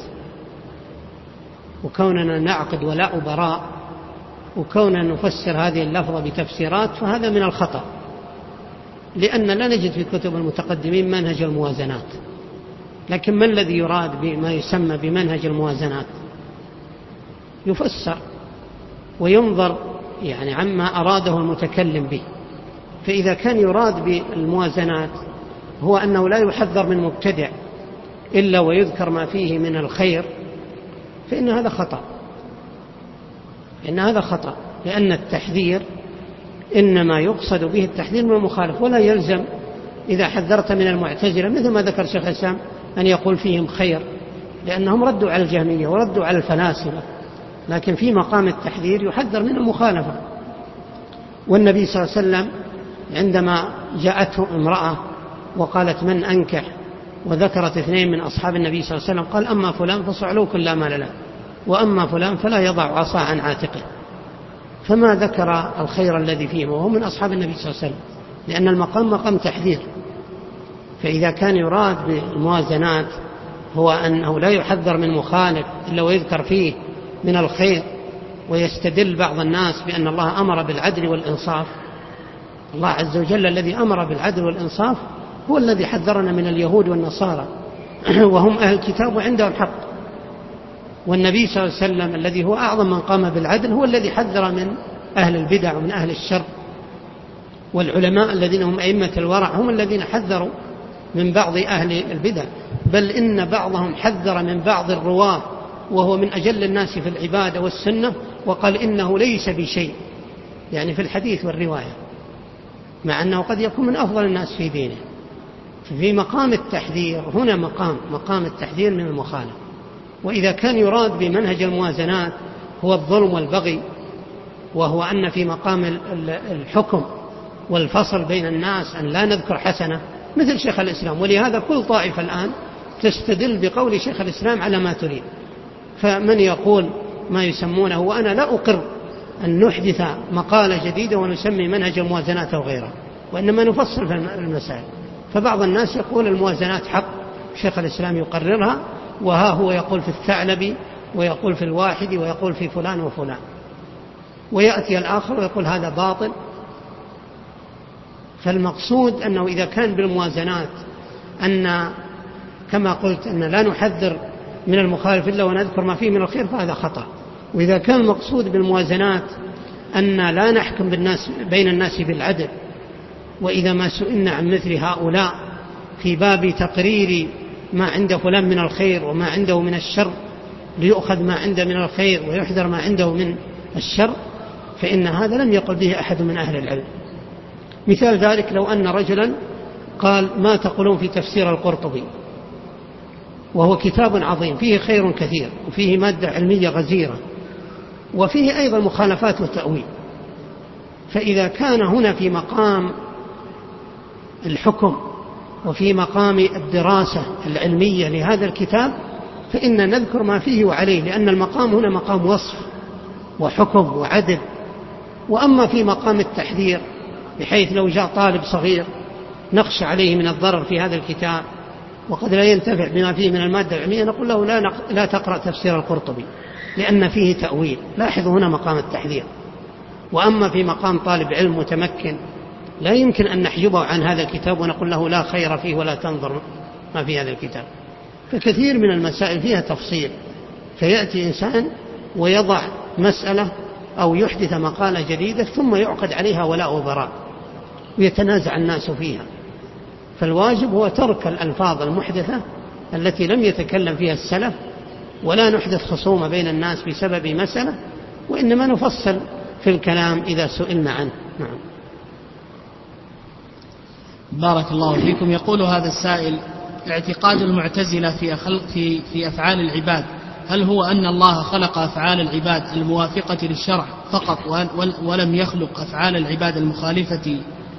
وكوننا نعقد ولاء وبراء، وكوننا نفسر هذه اللفظة بتفسيرات، فهذا من الخطأ، لأن لا نجد في كتب المتقدمين منهج الموازنات. لكن ما الذي يراد بما يسمى بمنهج الموازنات؟ يفسر وينظر يعني عما أراده المتكلم به. فإذا كان يراد بالموازنات هو أنه لا يحذر من مبتدع إلا ويذكر ما فيه من الخير، فإن هذا خطأ، لأن التحذير إنما يقصد به التحذير من المخالف، ولا يلزم إذا حذرت من المعتزلة مثل ما ذكر شيخ الإسلام أن يقول فيهم خير، لأنهم ردوا على الجهمية وردوا على الفلاسفة، لكن في مقام التحذير يحذر من المخالفة. والنبي صلى الله عليه وسلم عندما جاءته امرأة وقالت من أنكح، وذكرت اثنين من أصحاب النبي صلى الله عليه وسلم، قال أما فلان فصعلوك لا مال له، وأما فلان فلا يضع عصا عن عاتقه، فما ذكر الخير الذي فيه وهو من أصحاب النبي صلى الله عليه وسلم، لأن المقام مقام تحذير. فإذا كان يراد بالموازنات هو أنه لا يحذر من مخالف إلا ويذكر فيه من الخير، ويستدل بعض الناس بأن الله أمر بالعدل والإنصاف. الله عز وجل الذي أمر بالعدل والإنصاف هو الذي حذرنا من اليهود والنصارى وهم أهل الكتاب وعندهم حق، والنبي صلى الله عليه وسلم الذي هو أعظم من قام بالعدل هو الذي حذر من أهل البدع ومن أهل الشر، والعلماء الذين هم أئمة الورع هم الذين حذروا من بعض أهل البدع، بل إن بعضهم حذر من بعض الرواة وهو من أجل الناس في العبادة والسنة، وقال إنه ليس بشيء، يعني في الحديث والرواية، مع أنه قد يكون من أفضل الناس في دينه. في مقام التحذير هنا مقام التحذير من المخالف. وإذا كان يراد بمنهج الموازنات هو الظلم والبغي، وهو أن في مقام الحكم والفصل بين الناس أن لا نذكر حسنة مثل شيخ الإسلام، ولهذا كل طائفة الآن تستدل بقول شيخ الإسلام على ما تريد. فمن يقول ما يسمونه، وأنا لا أقر أن نحدث مقالة جديدة ونسمي منهج الموازنات أو غيره، وإنما نفصل في المسائل. فبعض الناس يقول الموازنات حق، شيخ الإسلام يقررها، وها هو يقول في الثعلبي ويقول في الواحد ويقول في فلان وفلان، ويأتي الآخر ويقول هذا باطل. فالمقصود أنه إذا كان بالموازنات أن كما قلت أن لا نحذر من المخالف إلا ونذكر ما فيه من الخير فهذا خطأ. وإذا كان المقصود بالموازنات أن لا نحكم بين الناس بالعدل، وإذا ما سئلنا عن مثل هؤلاء في باب تقرير ما عند فلان من الخير وما عنده من الشر ليؤخذ ما عنده من الخير ويحذر ما عنده من الشر، فإن هذا لم يقل به أحد من أهل العلم. مثال ذلك لو أن رجلا قال ما تقولون في تفسير القرطبي، وهو كتاب عظيم فيه خير كثير وفيه مادة علمية غزيرة وفيه أيضا مخالفات وتأويل، فإذا كان هنا في مقام الحكم وفي مقام الدراسة العلمية لهذا الكتاب فإن نذكر ما فيه وعليه، لأن المقام هنا مقام وصف وحكم وعدل. وأما في مقام التحذير بحيث لو جاء طالب صغير نخشى عليه من الضرر في هذا الكتاب وقد لا ينتفع بما فيه من المادة العلمية، نقول له لا تقرأ تفسير القرطبي لأن فيه تأويل. لاحظوا هنا مقام التحذير. وأما في مقام طالب علم متمكن لا يمكن أن نحجبه عن هذا الكتاب ونقول له لا خير فيه ولا تنظر ما في هذا الكتاب. فكثير من المسائل فيها تفصيل، فيأتي إنسان ويضع مسألة أو يحدث مقالة جديدة ثم يعقد عليها ولاء وبراء ويتنازع الناس فيها. فالواجب هو ترك الألفاظ المحدثة التي لم يتكلم فيها السلف، ولا نحدث خصومة بين الناس بسبب مسألة، وإنما نفصل في الكلام إذا سئلنا عنه. نعم. بارك الله فيكم. يقول هذا السائل: اعتقاد المعتزلة في أفعال العباد، هل هو أن الله خلق أفعال العباد الموافقة للشرع فقط ولم يخلق أفعال العباد المخالفة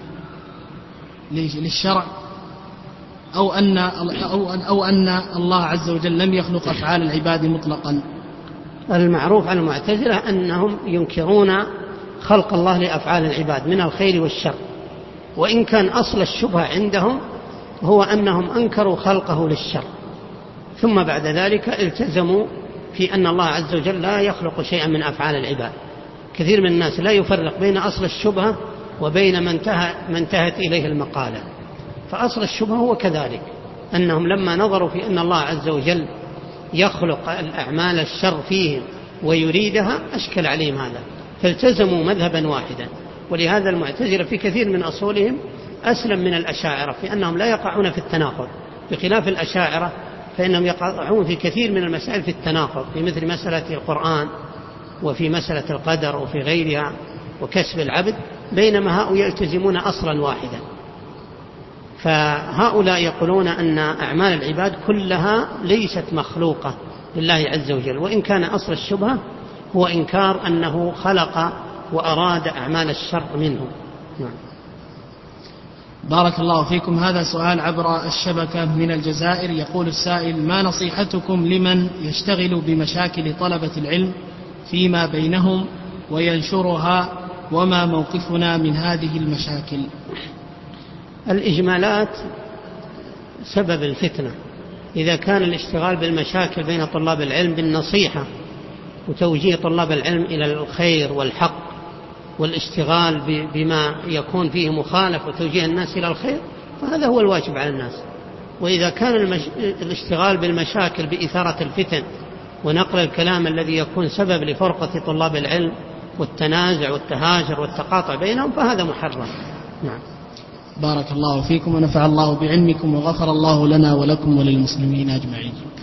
للشرع، أو أن الله عز وجل لم يخلق أفعال العباد مطلقا؟ المعروف عن المعتزلة أنهم ينكرون خلق الله لأفعال العباد من الخير والشر، وإن كان أصل الشبهة عندهم هو أنهم أنكروا خلقه للشر، ثم بعد ذلك التزموا في أن الله عز وجل لا يخلق شيئا من أفعال العباد. كثير من الناس لا يفرق بين أصل الشبهة وبين ما انتهت إليه المقالة. فأصل الشبهة هو كذلك، أنهم لما نظروا في أن الله عز وجل يخلق الأعمال الشر فيهم ويريدها أشكل عليهم هذا، فالتزموا مذهبا واحدا. ولهذا المعتزلة في كثير من أصولهم أسلم من الأشاعرة في أنهم لا يقعون في التناقض، بخلاف الأشاعرة فإنهم يقعون في كثير من المسائل في التناقض، في مثل مسألة القرآن وفي مسألة القدر وفي غيرها وكسب العبد، بينما هؤلاء يلتزمون أصلا واحدا. فهؤلاء يقولون أن أعمال العباد كلها ليست مخلوقة لله عز وجل، وإن كان أصل الشبهة هو إنكار أنه خلق وأراد أعمال الشر منه. نعم. بارك الله فيكم. هذا سؤال عبر الشبكة من الجزائر. يقول السائل: ما نصيحتكم لمن يشتغل بمشاكل طلبة العلم فيما بينهم وينشرها، وما موقفنا من هذه المشاكل؟ الإجمالات سبب الفتنة. إذا كان الاشتغال بالمشاكل بين طلاب العلم بالنصيحة وتوجيه طلاب العلم إلى الخير والحق والاشتغال بما يكون فيه مخالف وتوجيه الناس إلى الخير، فهذا هو الواجب على الناس. وإذا كان الاشتغال بالمشاكل بإثارة الفتن ونقل الكلام الذي يكون سبب لفرقة طلاب العلم والتنازع والتهاجر والتقاطع بينهم فهذا محرم. نعم. بارك الله فيكم ونفع الله بعلمكم وغفر الله لنا ولكم وللمسلمين أجمعين.